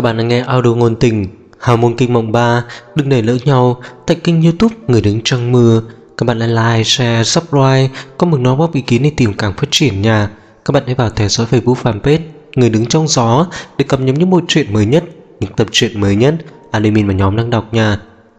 Các bạn đang nghe audio ngôn tình Hào môn kinh mộng 3. Đừng để lỡ nhau tại kênh YouTube Người Đứng Trăng Mưa. Các bạn hãy like, share, subscribe, có một nó góp ý kiến để tìm càng phát triển nha. Các bạn hãy vào theo dõi Facebook fanpage Người Đứng Trong Gió để cập nhật những bộ truyện mới nhất, những tập truyện mới nhất admin và nhóm đang đọc nha.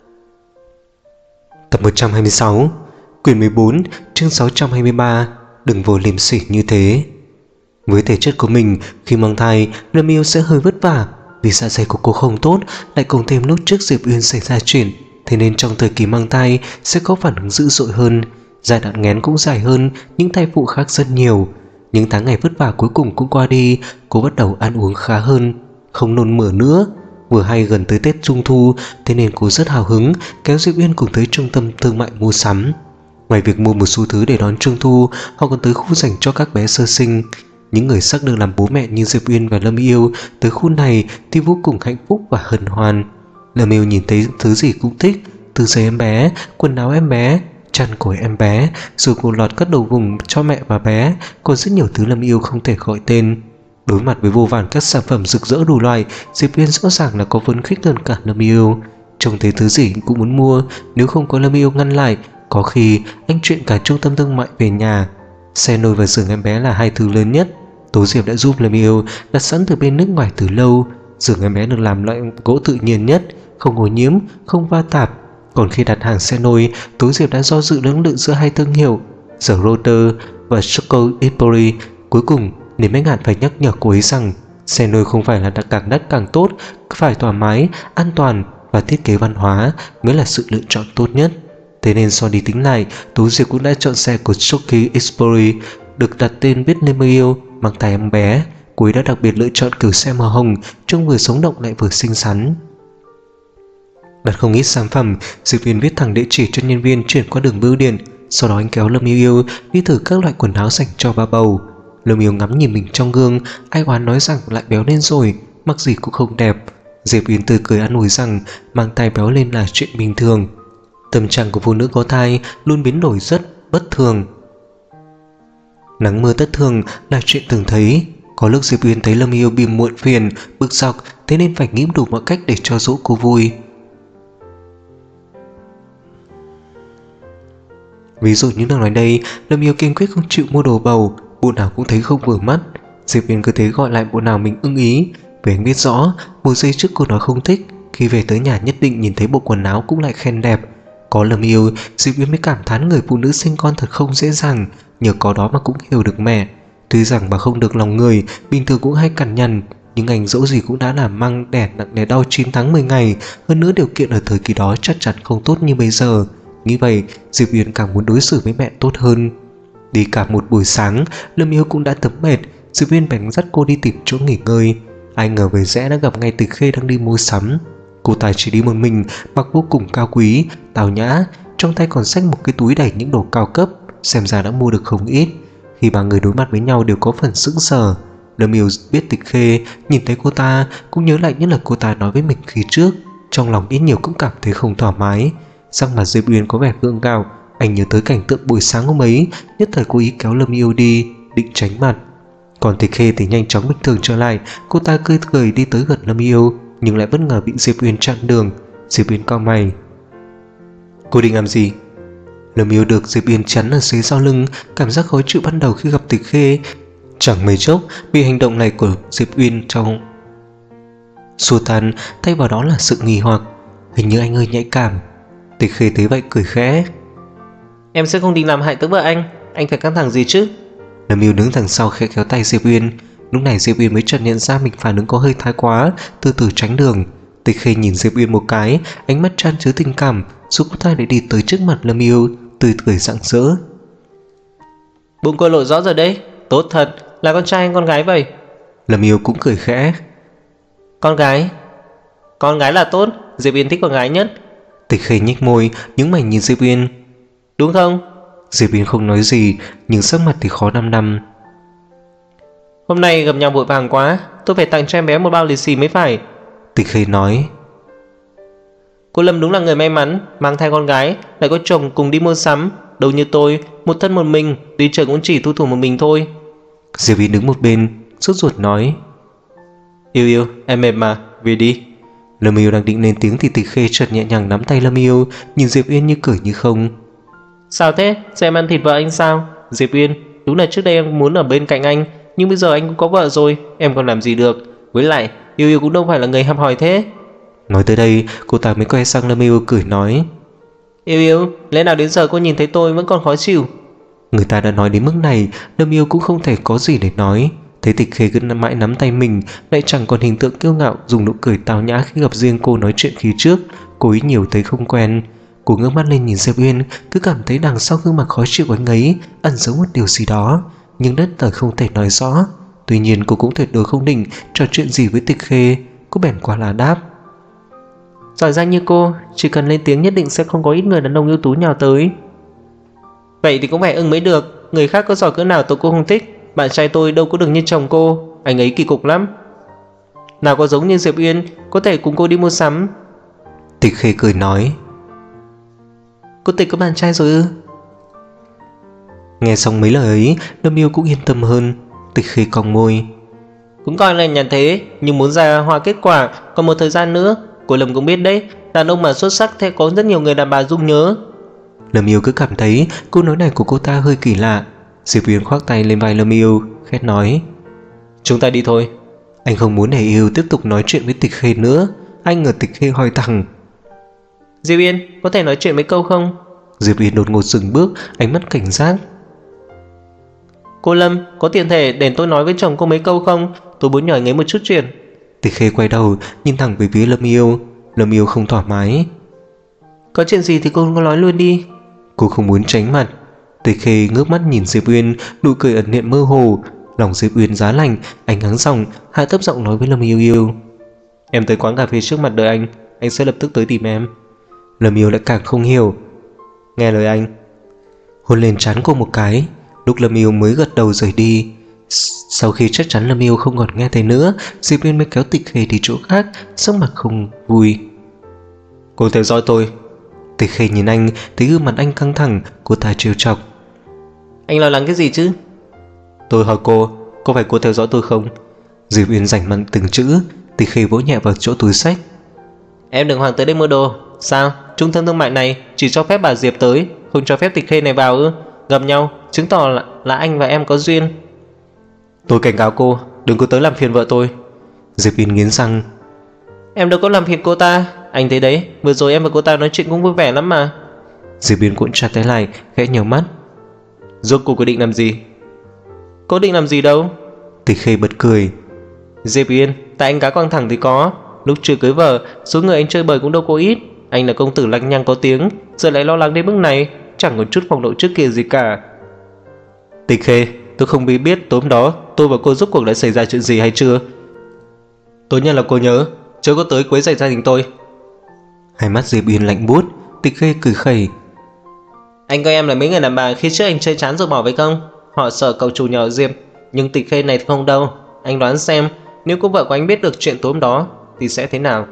Tập 126, quyển 14, chương 623. Đừng vô liêm sỉ như thế. Với thể chất của mình, khi mang thai, Lâm Yêu sẽ hơi vất vả. Vì dạ dày của cô không tốt, lại cộng thêm lúc trước Diệp Uyên xảy ra chuyện, thế nên trong thời kỳ mang thai sẽ có phản ứng dữ dội hơn. Giai đoạn nghén cũng dài hơn những thai phụ khác rất nhiều. Những tháng ngày vất vả cuối cùng cũng qua đi. Cô bắt đầu ăn uống khá hơn, không nôn mửa nữa. Vừa hay gần tới Tết Trung Thu, thế nên cô rất hào hứng kéo Diệp Uyên cùng tới trung tâm thương mại mua sắm. Ngoài việc mua một số thứ để đón Trung Thu, họ còn tới khu dành cho các bé sơ sinh. Những người sắp được làm bố mẹ như Diệp Uyên và Lâm Yêu tới khu này thì vô cùng hạnh phúc và hân hoan. Lâm Yêu nhìn thấy thứ gì cũng thích, từ giày em bé, quần áo em bé, chăn của em bé, rồi cô lọt các đồ vùng cho mẹ và bé, còn rất nhiều thứ Lâm Yêu không thể gọi tên. Đối mặt với vô vàn các sản phẩm rực rỡ đủ loại, Diệp Uyên rõ ràng là có phấn khích hơn cả Lâm Yêu. Trông thấy thứ gì cũng muốn mua, nếu không có Lâm Yêu ngăn lại, có khi anh chuyện cả trung tâm thương mại về nhà. Xe nôi và giường em bé là hai thứ lớn nhất. Tố Diệp đã giúp Lâm Yêu đặt sẵn từ bên nước ngoài từ lâu. Giường em bé được làm loại gỗ tự nhiên nhất, không ô nhiễm, không va tạp. Còn khi đặt hàng xe nôi, Tố Diệp đã do dự lưỡng lự giữa hai thương hiệu, The Rotor và Choco Ipori. Cuối cùng, Niềm Anh Hạn phải nhắc nhở cô ấy rằng xe nôi không phải là càng đắt càng tốt, phải thoải mái, an toàn và thiết kế văn hóa mới là sự lựa chọn tốt nhất. Thế nên so đi tính lại, Tố Diệp cũng đã chọn xe của Choco Ipori, được đặt tên viết Lâm Yêu. Mang thai em bé, cô ấy đã đặc biệt lựa chọn kiểu xe màu hồng, trông vừa sống động lại vừa xinh xắn. Đặt không ít sản phẩm, Diệp Uyên viết thẳng địa chỉ cho nhân viên chuyển qua đường bưu điện. Sau đó anh kéo Lâm Yêu đi thử các loại quần áo dành cho ba bầu. Lâm Yêu ngắm nhìn mình trong gương, ai oán nói rằng lại béo lên rồi, mặc gì cũng không đẹp. Diệp Uyên tươi cười an ủi rằng mang thai béo lên là chuyện bình thường. Tâm trạng của phụ nữ có thai luôn biến đổi rất bất thường. Nắng mưa thất thường là chuyện từng thấy. Có lúc Diệp Uyên thấy Lâm Yêu bị muộn phiền, bực dọc, thế nên phải nghĩ đủ mọi cách để cho dỗ cô vui. Ví dụ như đang nói đây, Lâm Yêu kiên quyết không chịu mua đồ bầu, bộ nào cũng thấy không vừa mắt. Diệp Uyên cứ thế gọi lại bộ nào mình ưng ý, vì anh biết rõ một giây trước cô nói không thích, khi về tới nhà nhất định nhìn thấy bộ quần áo cũng lại khen đẹp. Có Lâm Yêu, Diệp Uyên mới cảm thán người phụ nữ sinh con thật không dễ dàng, nhờ có đó mà cũng hiểu được mẹ. Tuy rằng bà không được lòng người, bình thường cũng hay cằn nhằn, nhưng anh dẫu gì cũng đã làm mang đẻ nặng đẻ đau 9 tháng 10 ngày, hơn nữa điều kiện ở thời kỳ đó chắc chắn không tốt như bây giờ. Nghĩ vậy, Diệp Uyên càng muốn đối xử với mẹ tốt hơn. Đi cả một buổi sáng, Lâm Yêu cũng đã thấm mệt, Diệp Uyên bèn dắt cô đi tìm chỗ nghỉ ngơi. Ai ngờ về rẽ đã gặp ngay Tịch Khê đang đi mua sắm. Cô ta chỉ đi một mình, mặc vô cùng cao quý, tào nhã, trong tay còn xách một cái túi đầy những đồ cao cấp, xem ra đã mua được không ít. Khi ba người đối mặt với nhau đều có phần sững sờ. Lâm Yêu biết Tịch Khê, nhìn thấy cô ta cũng nhớ lại những lời cô ta nói với mình khi trước, trong lòng ít nhiều cũng cảm thấy không thoải mái. Sắc mặt Diệp Uyên có vẻ gượng gạo, anh nhớ tới cảnh tượng buổi sáng hôm ấy, nhất thời cố ý kéo Lâm Yêu đi, định tránh mặt. Còn Tịch Khê thì nhanh chóng bình thường trở lại, cô ta cười đi tới gần Lâm Yêu, nhưng lại bất ngờ bị Diệp Uyên chặn đường. Diệp Uyên cau mày. Cô định làm gì? Lâm Yêu được Diệp Uyên chắn ở phía sau lưng, cảm giác khó chịu ban đầu khi gặp Tịch Khê chẳng mấy chốc bị hành động này của Diệp Uyên trong xua tan, thay vào đó là sự nghi hoặc. Hình như anh hơi nhạy cảm. Tịch Khê thấy vậy cười khẽ. Em sẽ không định làm hại tới vợ anh phải căng thẳng gì chứ? Lâm Yêu đứng thằng sau khẽ kéo tay Diệp Uyên. Lúc này Diệp Uyên mới chợt nhận ra mình phản ứng có hơi thái quá, từ từ tránh đường. Tịch Khê nhìn Diệp Uyên một cái, ánh mắt chan chứa tình cảm, giúp cô ta để đi tới trước mặt Lâm Yêu, tươi cười rạng rỡ. Bụng cô lộ rõ rồi đấy, tốt thật, là con trai hay con gái vậy? Lâm Yêu cũng cười khẽ. Con gái là tốt, Diệp Uyên thích con gái nhất. Tịch Khê nhếch môi, nhướng mày nhìn Diệp Uyên. Đúng không? Diệp Uyên không nói gì, nhưng sắc mặt thì khó năm. Hôm nay gặp nhau vội vàng quá, tôi phải tặng cho em bé một bao lì xì mới phải. Tịch Khê nói. Cô Lâm đúng là người may mắn, mang thai con gái, lại có chồng cùng đi mua sắm. Đâu như tôi, một thân một mình, đi chợ cũng chỉ thu thủ một mình thôi. Diệp Uyên đứng một bên, sốt ruột nói. Yêu, em mệt mà, về đi. Lâm Yêu đang định lên tiếng thì Tịch Khê chợt nhẹ nhàng nắm tay Lâm Yêu, nhìn Diệp Uyên như cười như không. Sao thế? Xem ăn thịt vợ anh sao? Diệp Uyên, đúng là trước đây em muốn ở bên cạnh anh, nhưng bây giờ anh cũng có vợ rồi, em còn làm gì được. Với lại, Yêu Yêu cũng đâu phải là người hăm hòi thế. Nói tới đây, cô ta mới quay sang Lâm Yêu cười nói. Yêu Yêu, lẽ nào đến giờ cô nhìn thấy tôi vẫn còn khó chịu? Người ta đã nói đến mức này, Lâm Yêu cũng không thể có gì để nói. Thấy Tịch Khê cứ mãi nắm tay mình, lại chẳng còn hình tượng kiêu ngạo dùng nụ cười tao nhã khi gặp riêng cô nói chuyện khi trước, cô ý nhiều thấy không quen. Cô ngước mắt lên nhìn Diệp Uyên, cứ cảm thấy đằng sau gương mặt khó chịu của anh ấy ẩn giấu một điều gì đó, nhưng đất thời không thể nói rõ. Tuy nhiên cô cũng tuyệt đối không định trò chuyện gì với Tịch Khê. Cô bèn qua là đáp. Giỏi giang như cô, chỉ cần lên tiếng nhất định sẽ không có ít người đàn ông ưu tú nhào tới. Vậy thì cũng phải ưng mới được. Người khác có giỏi cỡ nào tôi cũng không thích. Bạn trai tôi đâu có được như chồng cô. Anh ấy kỳ cục lắm. Nào có giống như Diệp Uyên, có thể cùng cô đi mua sắm. Tịch Khê cười nói. Cô Tịch có bạn trai rồi ư? Nghe xong mấy lời ấy, Lâm Yêu cũng yên tâm hơn. Tịch Khê cong môi. Cũng coi là nhà thế, nhưng muốn ra hoa kết quả còn một thời gian nữa. Cô Lâm cũng biết đấy, đàn ông mà xuất sắc thì có rất nhiều người đàn bà dung nhớ. Lâm Yêu cứ cảm thấy câu nói này của cô ta hơi kỳ lạ. Diệp Uyên khoác tay lên vai Lâm Yêu, khét nói. Chúng ta đi thôi. Anh không muốn để Yêu tiếp tục nói chuyện với Tịch Khê nữa. Anh ngờ Tịch Khê hỏi thẳng. Diệp Uyên, có thể nói chuyện mấy câu không? Diệp Uyên đột ngột dừng bước, ánh mắt cảnh giác. Cô Lâm, có tiện thể để tôi nói với chồng cô mấy câu không? Tôi muốn nhờ anh ấy một chút chuyện. Tịch Khê quay đầu, nhìn thẳng về phía Lâm Yêu. Lâm Yêu không thoải mái. Có chuyện gì thì cô nói luôn đi. Cô không muốn tránh mặt. Tịch Khê ngước mắt nhìn Diệp Uyên, nụ cười ẩn hiện mơ hồ. Lòng Diệp Uyên giá lạnh, anh hắng giọng, hạ thấp giọng nói với Lâm Yêu Yêu. Em tới quán cà phê trước mặt đợi anh sẽ lập tức tới tìm em. Lâm Yêu lại càng không hiểu. Nghe lời anh. Hôn lên trán cô một cái. Lúc Lâm Yêu mới gật đầu rời đi. Sau khi chắc chắn Lâm Yêu không còn nghe thấy nữa, Diệp Uyên mới kéo Tịch Khê đi chỗ khác, sắc mặt không vui. Cô theo dõi tôi. Tịch Khê nhìn anh, thấy gương mặt anh căng thẳng, cô ta trêu chọc. Anh lo lắng cái gì chứ? Tôi hỏi cô, có phải cô theo dõi tôi không? Diệp Uyên rảnh mặn từng chữ. Tịch Khê vỗ nhẹ vào chỗ túi xách. Em đừng hoàng tới đây mua đồ. Sao? Trung tâm thương mại này chỉ cho phép bà Diệp tới, không cho phép Tịch Khê này vào ư? Gặp nhau chứng tỏ là anh và em có duyên. Tôi cảnh cáo cô, đừng có tới làm phiền vợ tôi. Diệp Uyên nghiến răng. Em đâu có làm phiền cô ta. Anh thấy đấy, vừa rồi em và cô ta nói chuyện cũng vui vẻ lắm mà. Diệp Uyên cuộn chặt tay lại, khẽ nhíu mắt. Rốt cô quyết định làm gì? Có định làm gì đâu. Tịch Khê bật cười. Diệp Uyên, tại anh cá căng thẳng thì có. Lúc chưa cưới vợ, số người anh chơi bời cũng đâu có ít. Anh là công tử lăng nhăng có tiếng, giờ lại lo lắng đến mức này, chẳng có chút phong độ trước kia gì cả. Tịch Khê, tôi không biết tối hôm đó tôi và cô rốt cuộc đã xảy ra chuyện gì hay chưa. Tốt nhất là cô nhớ chớ có tới quấy rầy gia đình tôi. Hai mắt Diệp Uyên lạnh buốt. Tịch Khê cười khẩy. Anh coi em là mấy người đàn bà khi trước anh chơi chán rồi bỏ phải không? Họ sợ cậu chủ nhỏ Diệp, nhưng Tịch Khê này thì không đâu. Anh đoán xem, nếu cô vợ của anh biết được chuyện tối hôm đó thì sẽ thế nào?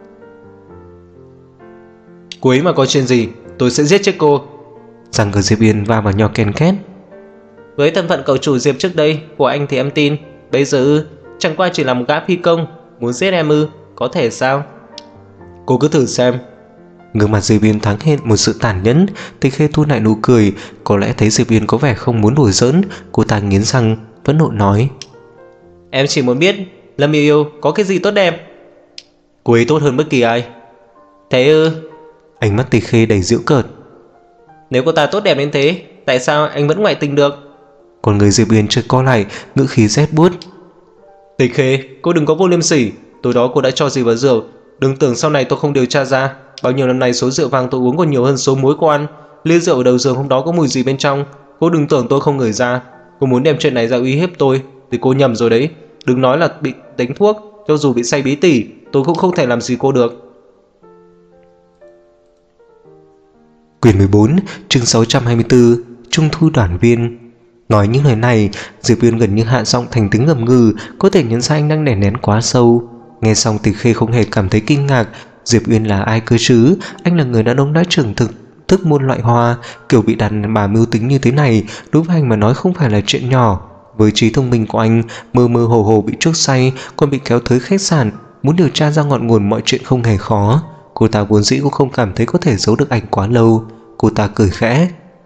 Cô ấy mà có chuyện gì, tôi sẽ giết chết cô. Răng của Diệp Uyên va vào nhau ken két. Với thân phận cậu chủ Diệp trước đây của anh thì em tin. Bây giờ chẳng qua chỉ là một gã phi công, muốn giết em ư? Có thể sao? Cô cứ thử xem. Gương mặt Diệp Uyên thoáng hiện một sự tàn nhẫn. Tịch Khê thu lại nụ cười. Có lẽ thấy Diệp Uyên có vẻ không muốn đùa giỡn, cô ta nghiến răng phẫn nộ nói. Em chỉ muốn biết Lâm Yêu Yêu có cái gì tốt đẹp. Cô ấy tốt hơn bất kỳ ai. Thế ư? Ánh mắt Tịch Khê đầy giễu cợt. Nếu cô ta tốt đẹp đến thế, tại sao anh vẫn ngoại tình được? Còn người Diệp Uyên chợt co lại, ngữ khí rét buốt. Tịch Khê, cô đừng có vô liêm sỉ. Tối đó cô đã cho gì vào rượu? Đừng tưởng sau này tôi không điều tra ra. Bao nhiêu năm nay số rượu vang tôi uống còn nhiều hơn số muối cô ăn. Ly rượu ở đầu giường hôm đó có mùi gì bên trong? Cô đừng tưởng tôi không ngửi ra. Cô muốn đem chuyện này ra uy hiếp tôi thì cô nhầm rồi đấy. Đừng nói là bị đánh thuốc, cho dù bị say bí tỉ tôi cũng không thể làm gì cô được. Quyển 14, chương 624, Trung thu đoàn viên. Nói những lời này, Diệp Uyên gần như hạ giọng thành tiếng ngầm ngừ, có thể nhận ra anh đang đè nén quá sâu. Nghe xong Tịch Khê không hề cảm thấy kinh ngạc. Diệp Uyên là ai cơ chứ? Anh là người đàn ông đã trưởng thức muôn loại hoa, kiểu bị đàn bà mưu tính như thế này, đối với anh mà nói không phải là chuyện nhỏ. Với trí thông minh của anh, mơ mơ hồ hồ bị chuốc say, còn bị kéo tới khách sạn, muốn điều tra ra ngọn nguồn mọi chuyện không hề khó. Cô ta vốn dĩ cũng không cảm thấy có thể giấu được anh quá lâu. Cô ta cười khẽ.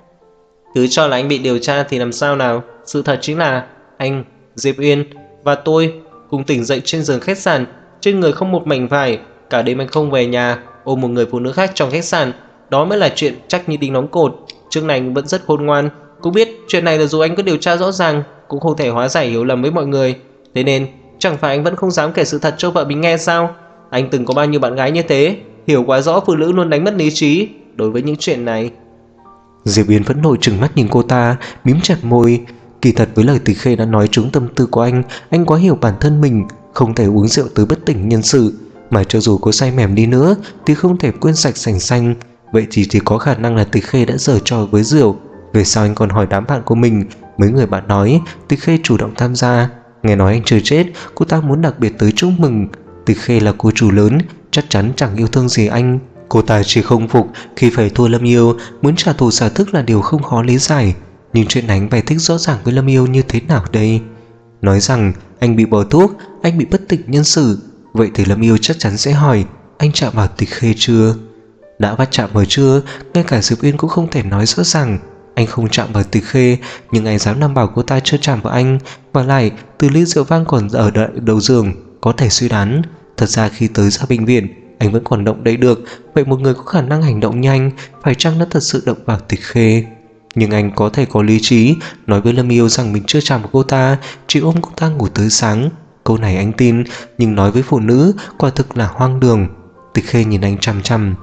Cứ cho là anh bị điều tra thì làm sao nào. Sự thật chính là anh, Diệp Uyên và tôi cùng tỉnh dậy trên giường khách sạn, trên người không một mảnh vải. Cả đêm anh không về nhà, ôm một người phụ nữ khác trong khách sạn. Đó mới là chuyện chắc như đinh đóng cột. Trước này anh vẫn rất khôn ngoan, cũng biết chuyện này là dù anh có điều tra rõ ràng cũng không thể hóa giải hiểu lầm với mọi người. Thế nên chẳng phải anh vẫn không dám kể sự thật cho vợ mình nghe sao? Anh từng có bao nhiêu bạn gái như thế, hiểu quá rõ phụ nữ luôn đánh mất lý trí đối với những chuyện này. Diệp Uyên phẫn nộ trừng mắt nhìn cô ta, mím chặt môi. Kỳ thật với lời Tịch Khê đã nói trúng tâm tư của anh quá hiểu bản thân mình, không thể uống rượu tới bất tỉnh nhân sự, mà cho dù có say mềm đi nữa thì không thể quên sạch sành xanh. Vậy thì chỉ có khả năng là Tịch Khê đã giở trò với rượu. Về sau anh còn hỏi đám bạn của mình, mấy người bạn nói Tịch Khê chủ động tham gia. Nghe nói anh chưa chết, cô ta muốn đặc biệt tới chúc mừng. Tịch Khê là cô chủ lớn, chắc chắn chẳng yêu thương gì anh. Cô ta chỉ không phục khi phải thua Lâm Yêu, muốn trả thù xả thức là điều không khó lý giải. Nhưng chuyện anh phải thích rõ ràng với Lâm Yêu như thế nào đây? Nói rằng anh bị bỏ thuốc, anh bị bất tỉnh nhân sự, vậy thì Lâm Yêu chắc chắn sẽ hỏi anh chạm vào Tịch Khê chưa? Đã bắt chạm vào chưa, ngay cả Diệp Uyên cũng không thể nói rõ ràng. Anh không chạm vào Tịch Khê, nhưng anh dám đảm bảo cô ta chưa chạm vào anh. Và lại từ ly rượu vang còn ở đầu giường, có thể suy đoán thật ra khi tới ra bệnh viện anh vẫn còn động đậy được. Vậy một người có khả năng hành động nhanh phải chăng đã thật sự động vào Tịch Khê? Nhưng anh có thể có lý trí, nói với Lâm Yêu rằng mình chưa chạm vào cô ta, chỉ ôm cô ta ngủ tới sáng. Câu này anh tin, nhưng nói với phụ nữ quả thực là hoang đường. Tịch Khê nhìn anh chằm chằm.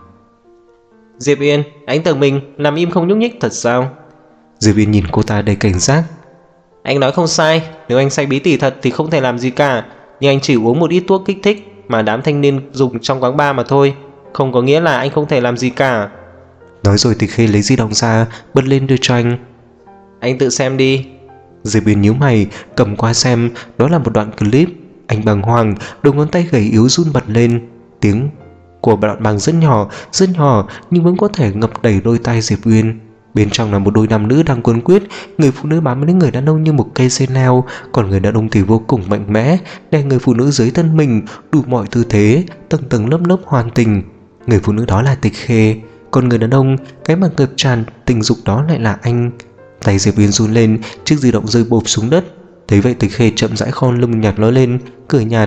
Diệp Uyên, anh tưởng mình nằm im không nhúc nhích thật sao? Diệp Uyên nhìn cô ta đầy cảnh giác. Anh nói không sai, nếu anh say bí tỉ thật thì không thể làm gì cả, nhưng anh chỉ uống một ít thuốc kích thích mà đám thanh niên dùng trong quán bar mà thôi, không có nghĩa là anh không thể làm gì cả. Nói rồi Tịch Khê lấy di động ra, bật lên đưa cho anh. Anh tự xem đi. Diệp Uyên nhíu mày, cầm qua xem. Đó là một đoạn clip. Anh bàng hoàng, đầu ngón tay gầy yếu run bật lên. Tiếng của đoạn bàng rất nhỏ nhưng vẫn có thể ngập đầy đôi tai Diệp Uyên. Bên trong là một đôi nam nữ đang quấn quýt. Người phụ nữ bám lấy người đàn ông như một cây dây leo, còn người đàn ông thì vô cùng mạnh mẽ, đè người phụ nữ dưới thân mình, đủ mọi tư thế, tầng tầng lớp lớp hoàn tình. Người phụ nữ đó là Tịch Khê, còn người đàn ông, cái mà ngập tràn tình dục đó lại là anh. Tay Diệp Uyên run lên, chiếc di động rơi bộp xuống đất. Thấy vậy Tịch Khê chậm rãi khom lưng nhặt nó lên, cười nhạt.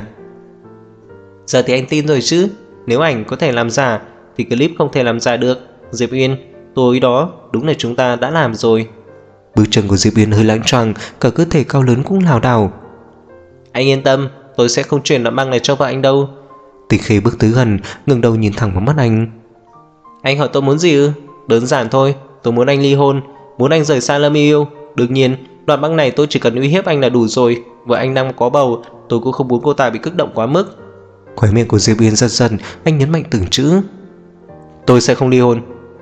Giờ thì anh tin rồi chứ? Nếu ảnh có thể làm giả thì clip không thể làm giả được. Diệp Uyên, tối đó đúng là chúng ta đã làm rồi. Bước chân của Diệp Uyên hơi lạng choạng, cả cơ thể cao lớn cũng lảo đảo. Anh yên tâm, tôi sẽ không chuyển đoạn băng này cho vợ anh đâu. Tịch Khê bước tới gần, ngẩng đầu nhìn thẳng vào mắt anh. Anh hỏi tôi muốn gì ư? Đơn giản thôi, tôi muốn anh ly hôn, muốn anh rời xa Lâm Yêu. Đương nhiên, đoạn băng này tôi chỉ cần uy hiếp anh là đủ rồi. Vợ anh đang có bầu, tôi cũng không muốn cô ta bị kích động quá mức. Khóe miệng của Diệp Uyên giật giật, anh nhấn mạnh từng chữ. Tôi sẽ không ly hôn.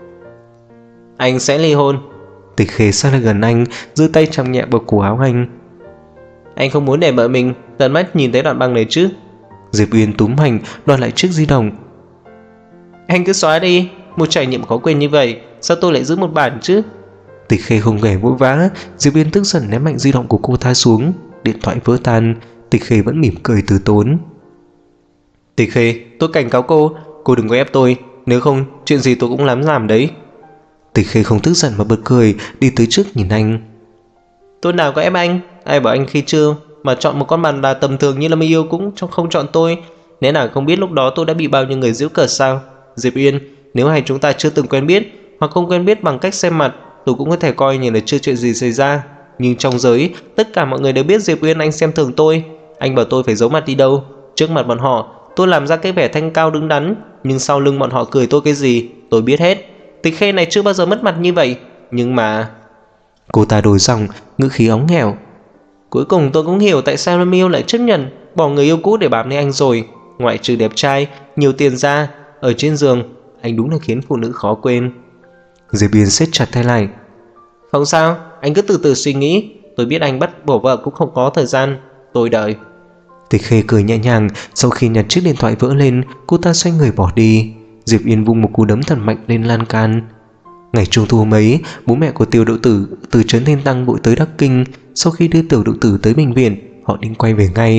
Anh sẽ ly hôn. Tịch Khê sát lại gần anh, giơ tay chạm nhẹ vào cổ áo anh. Anh không muốn để vợ mình tận mắt nhìn thấy đoạn băng này chứ? Diệp Uyên túm mạnh, đoạt lại chiếc di động. Anh cứ xóa đi, một trải nghiệm khó quên như vậy, sao tôi lại giữ một bản chứ? Tịch Khê không hề vội vã. Diệp Uyên tức giận ném mạnh di động của cô ta xuống, điện thoại vỡ tan. Tịch Khê vẫn mỉm cười từ tốn. Tịch Khê, tôi cảnh cáo cô đừng có ép tôi, nếu không chuyện gì tôi cũng làm đấy. Tịch Khê không tức giận mà bật cười, đi tới trước nhìn anh. Tôi nào có ép anh, ai bảo anh khi chưa mà chọn một con bàn đà tầm thường như Lâm Yêu cũng không chọn tôi. Nếu nào không biết lúc đó tôi đã bị bao nhiêu người giễu cợt sao? Diệp Uyên, nếu hai chúng ta chưa từng quen biết hoặc không quen biết bằng cách xem mặt, tôi cũng có thể coi như là chưa chuyện gì xảy ra. Nhưng trong giới, tất cả mọi người đều biết Diệp Uyên anh xem thường tôi. Anh bảo tôi phải giấu mặt đi đâu? Trước mặt bọn họ, tôi làm ra cái vẻ thanh cao đứng đắn, nhưng sau lưng bọn họ cười tôi cái gì, tôi biết hết. Tịch Khê này chưa bao giờ mất mặt như vậy, nhưng mà... Cô ta đổi giọng, ngữ khí óng nghẹo. Cuối cùng tôi cũng hiểu tại sao Lâm Yêu lại chấp nhận bỏ người yêu cũ để bám lấy anh rồi. Ngoại trừ đẹp trai, nhiều tiền ra, ở trên giường, anh đúng là khiến phụ nữ khó quên. Diệp Uyên siết chặt tay lại. Không sao, anh cứ từ từ suy nghĩ. Tôi biết anh bắt bỏ vợ cũng không có thời gian, tôi đợi. Tịch Khê cười nhẹ nhàng. Sau khi nhặt chiếc điện thoại vỡ lên, cô ta xoay người bỏ đi. Diệp Uyên vung một cú đấm thật mạnh lên lan can. Ngày trung thu hôm ấy, bố mẹ của Tiểu Đậu Tử từ trấn Thiên Tăng vội tới Đắc Kinh. Sau khi đưa Tiểu Đậu Tử tới bệnh viện, họ định quay về ngay.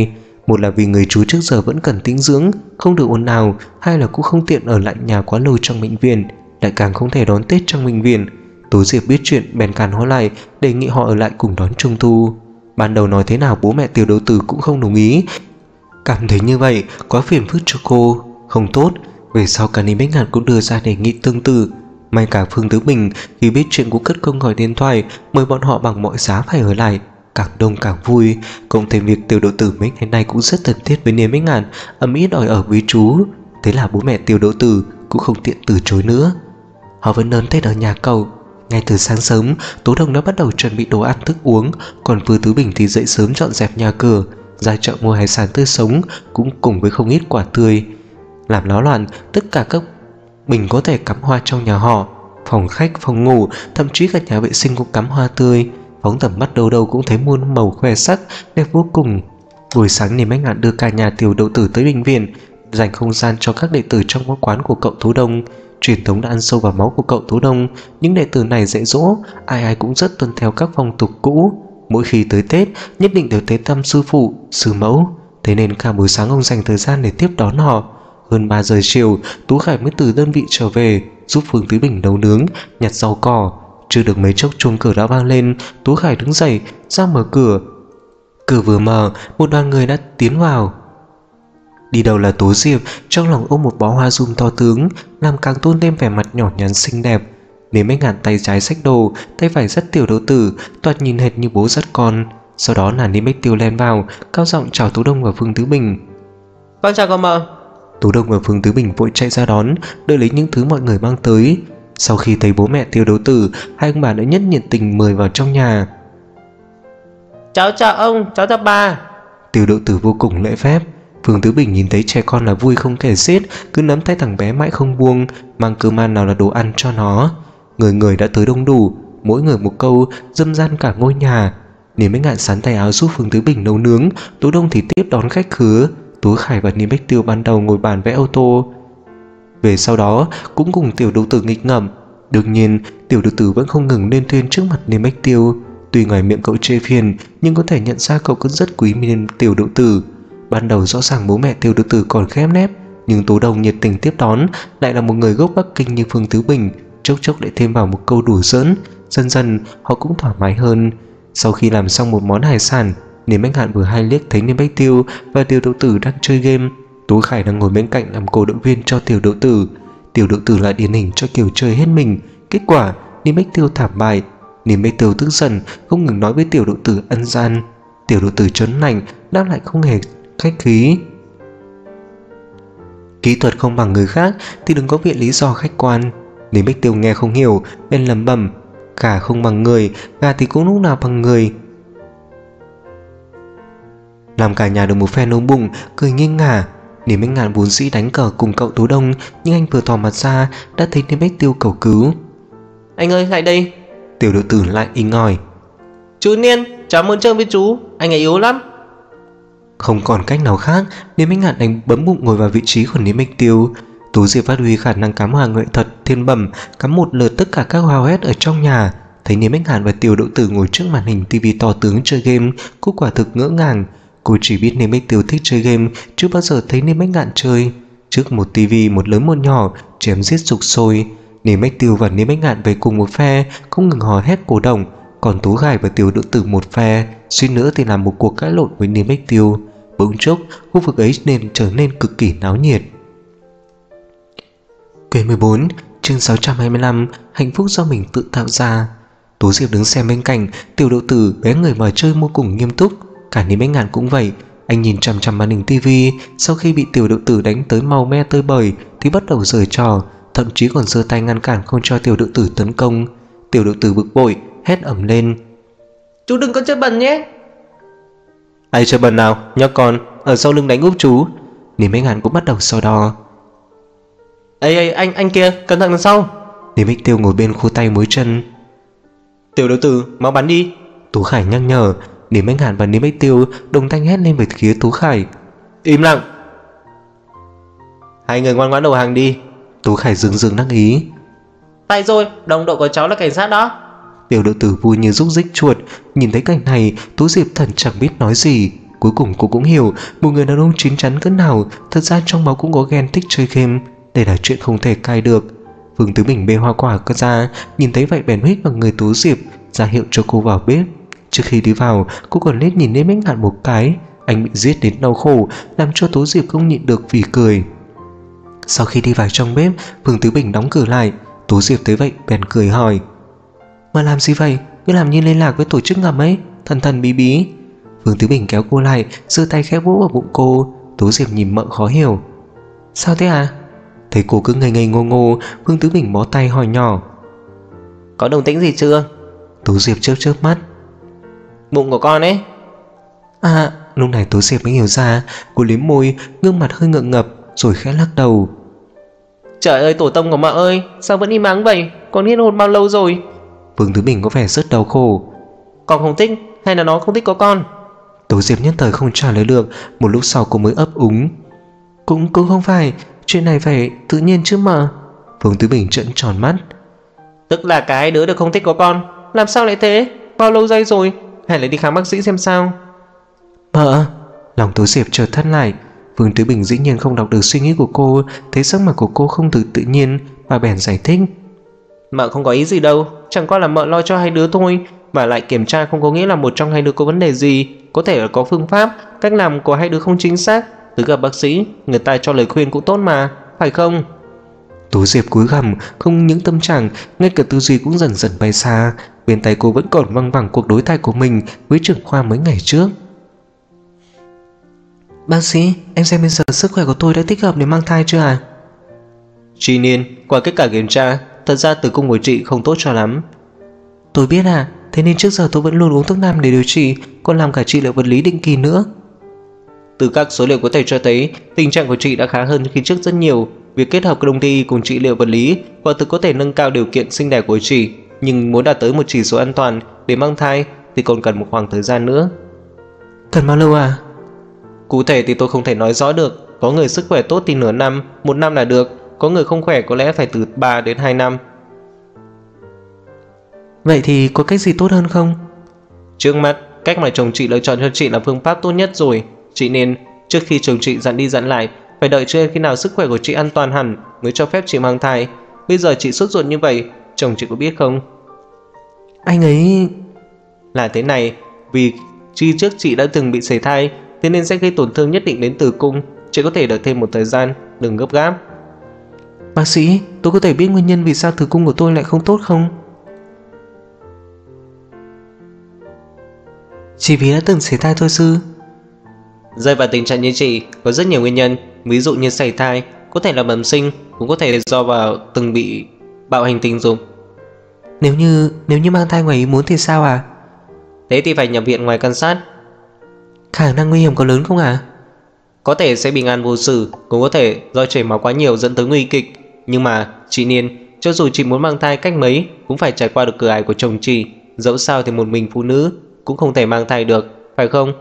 Một là vì người chú trước giờ vẫn cần tĩnh dưỡng, không được ồn ào, hai là cũng không tiện ở lại nhà quá lâu trong bệnh viện, lại càng không thể đón Tết trong bệnh viện. Tố Diệp biết chuyện bèn cản họ lại, đề nghị họ ở lại cùng đón Trung thu. Ban đầu nói thế nào bố mẹ Tiểu Đậu Tử cũng không đồng ý, cảm thấy như vậy quá phiền phức cho cô, không tốt. Về sau cả Lý Bách Ngạn cũng đưa ra đề nghị tương tự. May cả Phương Tứ Bình khi biết chuyện cũng cất công gọi điện thoại mời bọn họ bằng mọi giá phải ở lại, càng đông càng vui. Cộng thêm việc Tiểu Đậu Tử mấy ngày nay cũng rất thân thiết với Lý Bách Ngạn, ầm ĩ đòi ở với chú, thế là bố mẹ Tiểu Đậu Tử cũng không tiện từ chối nữa. Họ vẫn đón Tết ở nhà cậu. Ngay từ sáng sớm, Tố Đồng đã bắt đầu chuẩn bị đồ ăn thức uống, còn Phương Tứ Bình thì dậy sớm dọn dẹp nhà cửa, ra chợ mua hải sản tươi sống, cũng cùng với không ít quả tươi. Làm náo loạn tất cả các bình có thể cắm hoa trong nhà họ, phòng khách, phòng ngủ, thậm chí cả nhà vệ sinh cũng cắm hoa tươi. Phóng tầm mắt đâu đâu cũng thấy muôn màu khoe sắc, đẹp vô cùng. Buổi sáng Niềm Bách Ngạn đưa cả nhà Tiểu Đậu Tử tới bệnh viện, dành không gian cho các đệ tử trong võ quán của cậu Tố Đông. Truyền thống đã ăn sâu vào máu của cậu Tố Đông, những đệ tử này dạy dỗ, ai ai cũng rất tuân theo các phong tục cũ. Mỗi khi tới Tết nhất định đều tới thăm sư phụ, sư mẫu, thế nên cả buổi sáng ông dành thời gian để tiếp đón họ. Hơn 3 giờ chiều, Tú Khải mới từ đơn vị trở về, giúp Phương Tứ Bình nấu nướng, nhặt rau cỏ. Chưa được mấy chốc chuông cửa đã vang lên, Tú Khải đứng dậy ra mở cửa. Cửa vừa mở, một đoàn người đã tiến vào. Đi đầu là Tố Diệp, trong lòng ôm một bó hoa giùm to tướng, làm càng tôn thêm vẻ mặt nhỏ nhắn xinh đẹp. Nếu Bách Ngạn tay trái xách đồ, tay phải dắt Tiểu Đậu Tử, toạt nhìn hệt như bố dắt con. Sau đó là Niêm Bách Tiêu len vào, cao giọng chào Tú Đông và Phương Tứ Bình. Con chào con mợ. Tú Đông và Phương Tứ Bình vội chạy ra đón, đợi lấy những thứ mọi người mang tới. Sau khi thấy bố mẹ Tiểu Đậu Tử, hai ông bà đã nhất nhiệt tình mời vào trong nhà. Cháu chào ông, cháu chào bà. Tiểu Đậu Tử vô cùng lễ phép. Phương Tứ Bình nhìn thấy trẻ con là vui không kể xiết, cứ nắm tay thằng bé mãi không buông, mang cơm ăn nào là đồ ăn cho nó. Người người đã tới đông đủ, mỗi người một câu, râm ran cả ngôi nhà. Niềm Bách Ngạn sắn tay áo giúp Phương Tứ Bình nấu nướng, Tố Đông thì tiếp đón khách khứa. Tú Khải và Niềm Bách Tiêu ban đầu ngồi bàn vẽ ô tô, về sau đó cũng cùng Tiểu Đậu Tử nghịch ngợm. Đương nhiên Tiểu Đậu Tử vẫn không ngừng lên thuyên trước mặt Niềm Bách Tiêu. Tuy ngoài miệng cậu chê phiền, nhưng có thể nhận ra cậu cũng rất quý mến Tiểu Đậu Tử. Ban đầu rõ ràng bố mẹ Tiểu Đậu Tử còn khép nép, nhưng Tố Đông nhiệt tình tiếp đón, lại là một người gốc Bắc Kinh như Phương Tứ Bình, chốc chốc lại thêm vào một câu đùa giỡn. Dần dần họ cũng thoải mái hơn. Sau khi làm xong một món hải sản, Niềm Bách Ngạn vừa hay liếc thấy Niềm Bách Tiêu và Tiểu Đậu Tử đang chơi game. Tú Khải đang ngồi bên cạnh làm cổ động viên cho Tiểu Đậu Tử. Tiểu Đậu Tử là điển hình cho kiểu chơi hết mình. Kết quả Niềm Bách Tiêu thảm bại. Niềm Bách Tiêu tức giận, không ngừng nói với Tiểu Đậu Tử ăn gian. Tiểu Đậu Tử trấn lạnh, đáp lại không hề khách khí. Kỹ thuật không bằng người khác thì đừng có viện lý do khách quan. Niềm Bách Tiêu nghe không hiểu nên lẩm bẩm, gà không bằng người, gà thì cũng lúc nào bằng người. Làm cả nhà được một phen ôm bụng, cười nghiêng ngả. Niềm Bách Ngạn vốn dĩ đánh cờ cùng cậu Tố Đông, nhưng anh vừa thò mặt ra đã thấy Niềm Bách Tiêu cầu cứu. Anh ơi, lại đây. Tiểu Đậu Tử lại inh ỏi. Chú Niên, cháu muốn chơi với chú, anh ấy yếu lắm. Không còn cách nào khác, Niềm Bách Ngạn đánh bấm bụng ngồi vào vị trí của Niềm Bách Tiêu. Tú Diệp phát huy khả năng cắm hoa nghệ thuật thiên bẩm, cắm một lượt tất cả các hoa hét ở trong nhà. Thấy Niềm Bách Ngạn và Tiểu Đậu Tử ngồi trước màn hình tivi to tướng chơi game, cô quả thực ngỡ ngàng. Cô chỉ biết Niềm Bách Tiêu thích chơi game, chưa bao giờ thấy Niềm Bách Ngạn chơi. Trước một tivi một lớn một nhỏ, chém giết sục sôi. Niềm Bách Tiêu và Niềm Bách Ngạn về cùng một phe, không ngừng hò hét cổ động. Còn Tú Khải và Tiểu Đậu Tử một phe, suýt nữa thì làm một cuộc cãi lộn với Niềm Bách Tiêu. Bỗng chốc khu vực ấy trở nên cực kỳ náo nhiệt. Quyển 14, chương 625, hạnh phúc do mình tự tạo ra. Tú Diệp đứng xem bên cạnh, Tiểu Đậu Tử bé người mà chơi vô cùng nghiêm túc. Cả Niềm Bách Ngạn cũng vậy. Anh nhìn chằm chằm màn hình tivi, sau khi bị Tiểu Đậu Tử đánh tới màu me tơi bời thì bắt đầu giở trò, thậm chí còn giơ tay ngăn cản không cho Tiểu Đậu Tử tấn công. Tiểu Đậu Tử bực bội hét ầm lên, chú đừng có chơi bẩn nhé. Ai chơi bẩn nào, nhóc con, ở sau lưng đánh úp chú. Niềm Bách Ngạn cũng bắt đầu so đo. Ê anh kia, cẩn thận đằng sau. Niềm Bách Tiêu ngồi bên khu tay mối chân. Tiểu Đậu Tử, mau bắn đi. Tú Khải nhắc nhở. Niềm Bách Ngạn và Niềm Bách Tiêu đồng thanh hét lên về phía Tú Khải. Im lặng. Hai người ngoan ngoãn đầu hàng đi. Tú Khải dừng đắc ý. Tại rồi, đồng đội của cháu là cảnh sát đó. Tiểu Đậu Tử vui như rúc rích chuột. Nhìn thấy cảnh này, Tú Diệp Thần chẳng biết nói gì. Cuối cùng cô cũng hiểu một người đàn ông chín chắn cỡ nào thật ra trong máu cũng có ghen thích chơi game. Đây là chuyện không thể cai được. Vương Tứ Bình bê hoa quả cơ ra, nhìn thấy vậy bèn huých vào người Tố Diệp, ra hiệu cho cô vào bếp. Trước khi đi vào, cô còn liếc nhìn Lê Bách Ngạn một cái. Anh bị giết đến đau khổ, làm cho Tố Diệp không nhịn được vì cười. Sau khi đi vào trong bếp, Vương Tứ Bình đóng cửa lại. Tố Diệp thấy vậy bèn cười hỏi: "Mà làm gì vậy? Cứ làm như liên lạc với tổ chức ngầm ấy, thần thần bí bí." Vương Tứ Bình kéo cô lại, giơ tay khẽ vỗ vào bụng cô. Tố Diệp nhìn mợ khó hiểu: "Sao thế à?" Thấy cô cứ ngây ngây ngô ngô, Vương Tứ Bình bó tay hỏi nhỏ: "Có động tĩnh gì chưa?" Tố Diệp chớp chớp mắt: "Bụng của con ấy." "À." Lúc này Tố Diệp mới hiểu ra. Cô liếm môi, gương mặt hơi ngượng ngập, rồi khẽ lắc đầu: "Trời ơi, tổ tông của mợ ơi, sao vẫn im ắng vậy? Con kết hôn bao lâu rồi?" Vương Tứ Bình có vẻ rất đau khổ: "Con không thích hay là nó không thích có con?" Tố Diệp nhất thời không trả lời được. Một lúc sau cô mới ấp úng: Cũng không phải, chuyện này phải tự nhiên chứ mà." Vương Tứ Bình trợn tròn mắt: "Tức là cả hai đứa đều không thích có con? Làm sao lại thế? Bao lâu giây rồi? Hay là đi khám bác sĩ xem sao?" "Mợ." Lòng Tố Diệp chợt thắt lại. Vương Tứ Bình dĩ nhiên không đọc được suy nghĩ của cô, thấy sắc mặt của cô không được tự nhiên và bèn giải thích: "Mợ không có ý gì đâu, chẳng qua là mợ lo cho hai đứa thôi. Mà lại kiểm tra không có nghĩa là một trong hai đứa có vấn đề gì. Có thể là có phương pháp, cách làm của hai đứa không chính xác. Từ gặp bác sĩ, người ta cho lời khuyên cũng tốt mà, phải không?" Tố Diệp cúi gằm, không những tâm trạng, ngay cả tư duy cũng dần dần bay xa. Bên tay cô vẫn còn văng vẳng cuộc đối thoại của mình với trưởng khoa mấy ngày trước: "Bác sĩ, em xem bây giờ sức khỏe của tôi đã thích hợp để mang thai chưa à?" "Chị Niên, qua kết quả kiểm tra, thật ra tử cung của chị không tốt cho lắm." "Tôi biết à, thế nên trước giờ tôi vẫn luôn uống thuốc nam để điều trị, còn làm cả trị liệu vật lý định kỳ nữa." "Từ các số liệu có thể cho thấy, tình trạng của chị đã khá hơn khi trước rất nhiều. Việc kết hợp đông y cùng trị liệu vật lý quả thực có thể nâng cao điều kiện sinh đẻ của chị, nhưng muốn đạt tới một chỉ số an toàn để mang thai thì còn cần một khoảng thời gian nữa." "Cần bao lâu à?" "Cụ thể thì tôi không thể nói rõ được. Có người sức khỏe tốt thì nửa năm, một năm là được. Có người không khỏe có lẽ phải từ 3 đến 2 năm. "Vậy thì có cách gì tốt hơn không?" Trước mắt, cách mà chồng chị lựa chọn cho chị là phương pháp tốt nhất rồi. Chị nên, trước khi chồng chị dặn đi dặn lại, phải đợi cho khi nào sức khỏe của chị an toàn hẳn mới cho phép chị mang thai. Bây giờ chị sốt ruột như vậy, chồng chị có biết không?" "Anh ấy..." "Là thế này, vì chi trước chị đã từng bị sảy thai, thế nên sẽ gây tổn thương nhất định đến tử cung. Chị có thể đợi thêm một thời gian, đừng gấp gáp." "Bác sĩ, tôi có thể biết nguyên nhân vì sao tử cung của tôi lại không tốt không?" "Chỉ vì đã từng sảy thai thôi sư." Rơi vào tình trạng như chị có rất nhiều nguyên nhân, ví dụ như sảy thai, có thể là bẩm sinh, cũng có thể là do vào từng bị bạo hành tình dục. Nếu như mang thai ngoài ý muốn thì sao à?" Thế thì phải nhập viện ngoài quan sát. "Khả năng nguy hiểm có lớn không à?" Có thể sẽ bị ngàn vô xử, cũng có thể do chảy máu quá nhiều dẫn tới nguy kịch. Nhưng mà chị Niên, cho dù chị muốn mang thai cách mấy cũng phải trải qua được cửa ải của chồng chị. Dẫu sao thì một mình phụ nữ cũng không thể mang thai được, phải không?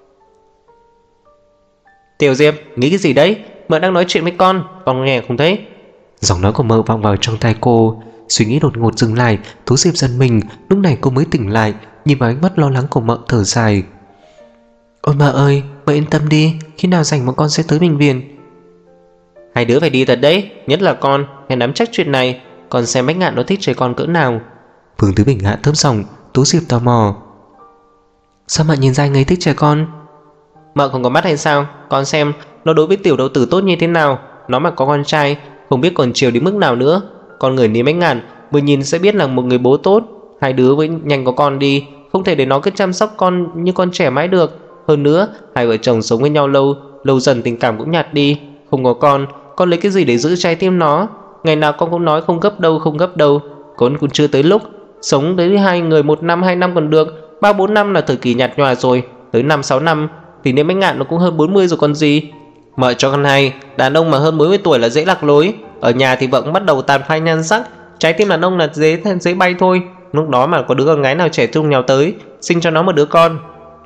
"Tiểu Diệp, nghĩ cái gì đấy? Mợ đang nói chuyện với con nghe không thấy?" Giọng nói của mợ vọng vào trong tai cô. Suy nghĩ đột ngột dừng lại. Tố Diệp giật mình. Lúc này cô mới tỉnh lại, nhìn vào ánh mắt lo lắng của mợ thở dài: "Ôi mợ ơi, mợ yên tâm đi, khi nào rảnh bọn con sẽ tới bệnh viện." "Hai đứa phải đi thật đấy, nhất là con, hãy nắm chắc chuyện này. Con xem Bách Ngạn nó thích trẻ con cỡ nào." Vương Tứ Bình hạ thấp giọng. Tố Diệp tò mò: "Sao mợ nhìn ra anh ấy thích trẻ con?" "Mợ không có mắt hay sao? Con xem nó đối với tiểu đậu tử tốt như thế nào. Nó mà có con trai không biết còn chiều đến mức nào nữa. Con người ní Bách Ngạn vừa nhìn sẽ biết là một người bố tốt. Hai đứa với nhanh có con đi, không thể để nó cứ chăm sóc con như con trẻ mãi được. Hơn nữa, hai vợ chồng sống với nhau lâu, lâu dần tình cảm cũng nhạt đi. Không có con lấy cái gì để giữ trái tim nó? Ngày nào con cũng nói không gấp đâu, không gấp đâu. Con cũng chưa tới lúc. Sống tới hai người 1 năm 2 năm còn được, 3 4 năm là thời kỳ nhạt nhòa rồi. Tới 5 6 năm thì nên Bách Ngạn nó cũng hơn 40 rồi còn gì. Mợ cho con hay, đàn ông mà hơn 40 tuổi là dễ lạc lối. Ở nhà thì vợ cũng bắt đầu tàn phai nhan sắc, trái tim đàn ông là dễ bay thôi. Lúc đó mà có đứa con gái nào trẻ trung nhào tới, sinh cho nó một đứa con.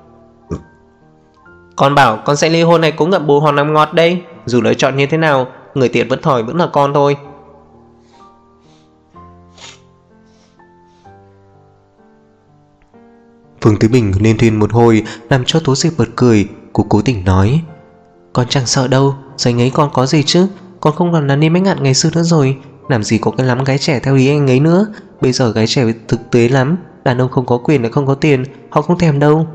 Con bảo con sẽ ly hôn hay cố ngậm bồ hòn làm ngọt đây. Dù lựa chọn như thế nào, người tiện vẫn thỏi vẫn là con thôi." Vương Tứ Bình lên thuyền một hồi, làm cho Tố Diệp bật cười. Cô cố tình nói: Con chẳng sợ đâu, rồi anh ấy con có gì chứ. Con không còn là Niêm Bách Ngạn ngày xưa nữa rồi. Làm gì có cái lắm gái trẻ theo ý anh ấy nữa. Bây giờ gái trẻ thực tế lắm. Đàn ông không có quyền lại không có tiền, họ không thèm đâu.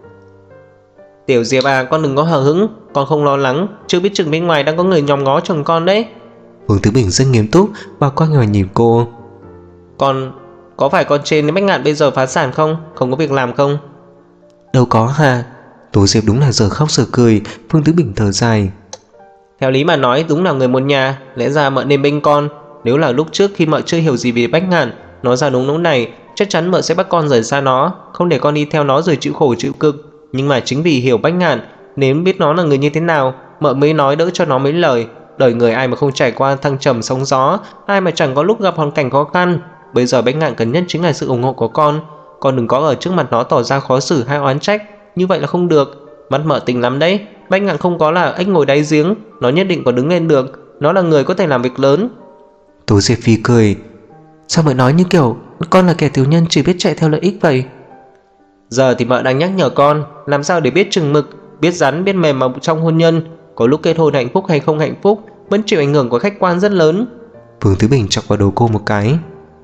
Tiểu Diệp à, con đừng có hờ hững, con không lo lắng, chưa biết chừng bên ngoài đang có người nhòm ngó chồng con đấy. Vương Tứ Bình rất nghiêm túc và quay người nhìn cô. Con, có phải con trên Bách Ngạn bây giờ phá sản không? Không có việc làm không? Đâu có hả? Tố Diệp đúng là giờ khóc giờ cười. Vương Tứ Bình thở dài. Theo lý mà nói đúng là người một nhà, lẽ ra mợ nên bênh con. Nếu là lúc trước khi mợ chưa hiểu gì về Bách Ngạn, nó ra đúng lúc này, chắc chắn mợ sẽ bắt con rời xa nó, không để con đi theo nó rồi chịu khổ chịu cực. Nhưng mà chính vì hiểu Bách Ngạn, nếu biết nó là người như thế nào, mợ mới nói đỡ cho nó mấy lời. Đời người ai mà không trải qua thăng trầm sóng gió, ai mà chẳng có lúc gặp hoàn cảnh khó khăn. Bây giờ Bách Ngạn cần nhất chính là sự ủng hộ của con. Con đừng có ở trước mặt nó tỏ ra khó xử hay oán trách, như vậy là không được. Mắt mợ tình lắm đấy, Bách Ngạn không có là ếch ngồi đáy giếng, nó nhất định có đứng lên được. Nó là người có thể làm việc lớn. Tố Diệp phì cười. Sao mợ nói như kiểu con là kẻ tiểu nhân chỉ biết chạy theo lợi ích vậy? Giờ thì mợ đang nhắc nhở con làm sao để biết chừng mực, biết rắn biết mềm mà trong hôn nhân. Có lúc kết hôn hạnh phúc hay không hạnh phúc vẫn chịu ảnh hưởng của khách quan rất lớn. Vương Tứ Bình chọc vào đầu cô một cái.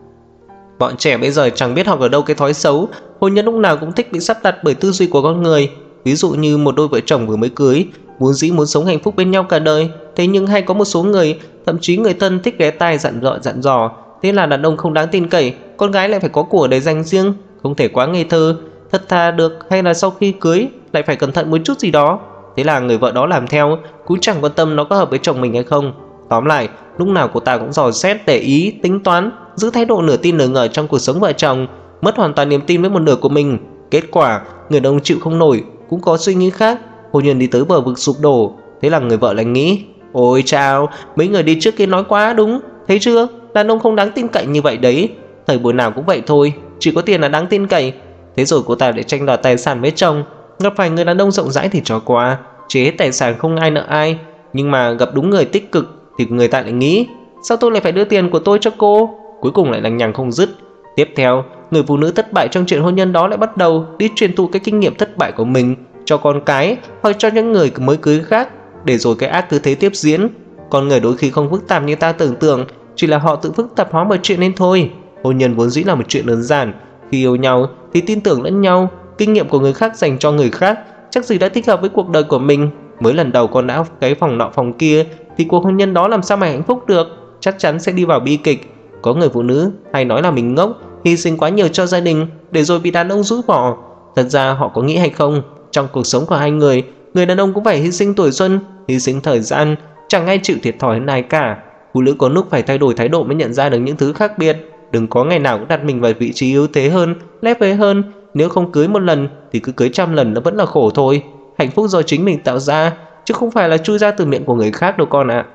Bọn trẻ bây giờ chẳng biết học ở đâu cái thói xấu, hôn nhân lúc nào cũng thích bị sắp đặt bởi tư duy của con người. Ví dụ như một đôi vợ chồng vừa mới cưới, muốn sống hạnh phúc bên nhau cả đời. Thế nhưng hay có một số người, thậm chí người thân thích ghé tai dặn dò. Thế là đàn ông không đáng tin cậy, con gái lại phải có của để dành riêng, không thể quá ngây thơ, thật thà được, hay là sau khi cưới lại phải cẩn thận một chút gì đó. Thế là người vợ đó làm theo, cũng chẳng quan tâm nó có hợp với chồng mình hay không. Tóm lại, lúc nào cô ta cũng dò xét, để ý, tính toán, giữ thái độ nửa tin nửa ngờ trong cuộc sống vợ chồng, mất hoàn toàn niềm tin với một nửa của mình. Kết quả, người đàn ông chịu không nổi, cũng có suy nghĩ khác, hôn nhân đi tới bờ vực sụp đổ. Thế là người vợ lại nghĩ: ôi chao, mấy người đi trước kia nói quá đúng, thấy chưa, đàn ông không đáng tin cậy như vậy đấy. Thời buổi nào cũng vậy thôi, chỉ có tiền là đáng tin cậy. Thế rồi cô ta lại tranh đoạt tài sản với chồng. Gặp phải người đàn ông rộng rãi thì cho qua, chỉ hết tài sản không ai nợ ai. Nhưng mà gặp đúng người tích cực thì người ta lại nghĩ: sao tôi lại phải đưa tiền của tôi cho cô? Cuối cùng lại lằng nhằng không dứt. Tiếp theo, người phụ nữ thất bại trong chuyện hôn nhân đó lại bắt đầu đi truyền thụ cái kinh nghiệm thất bại của mình cho con cái hoặc cho những người mới cưới khác, để rồi cái ác cứ thế tiếp diễn. Con người đôi khi không phức tạp như ta tưởng tượng, chỉ là họ tự phức tạp hóa mọi chuyện nên thôi. Hôn nhân vốn dĩ là một chuyện đơn giản, khi yêu nhau thì tin tưởng lẫn nhau, kinh nghiệm của người khác dành cho người khác chắc gì đã thích hợp với cuộc đời của mình. Mới lần đầu con đã cái phòng nọ phòng kia thì cuộc hôn nhân đó làm sao mà hạnh phúc được, chắc chắn sẽ đi vào bi kịch. Có người phụ nữ hay nói là mình ngốc, hy sinh quá nhiều cho gia đình để rồi bị đàn ông rũ bỏ. Thật ra họ có nghĩ hay không, trong cuộc sống của hai người, người đàn ông cũng phải hy sinh tuổi xuân, hy sinh thời gian, chẳng ai chịu thiệt thòi hơn ai cả. Phụ nữ có lúc phải thay đổi thái độ mới nhận ra được những thứ khác biệt. Đừng có ngày nào cũng đặt mình vào vị trí yếu thế hơn, lép vế hơn. Nếu không cưới một lần thì cứ cưới trăm lần nó vẫn là khổ thôi. Hạnh phúc do chính mình tạo ra, chứ không phải là chui ra từ miệng của người khác đâu con ạ.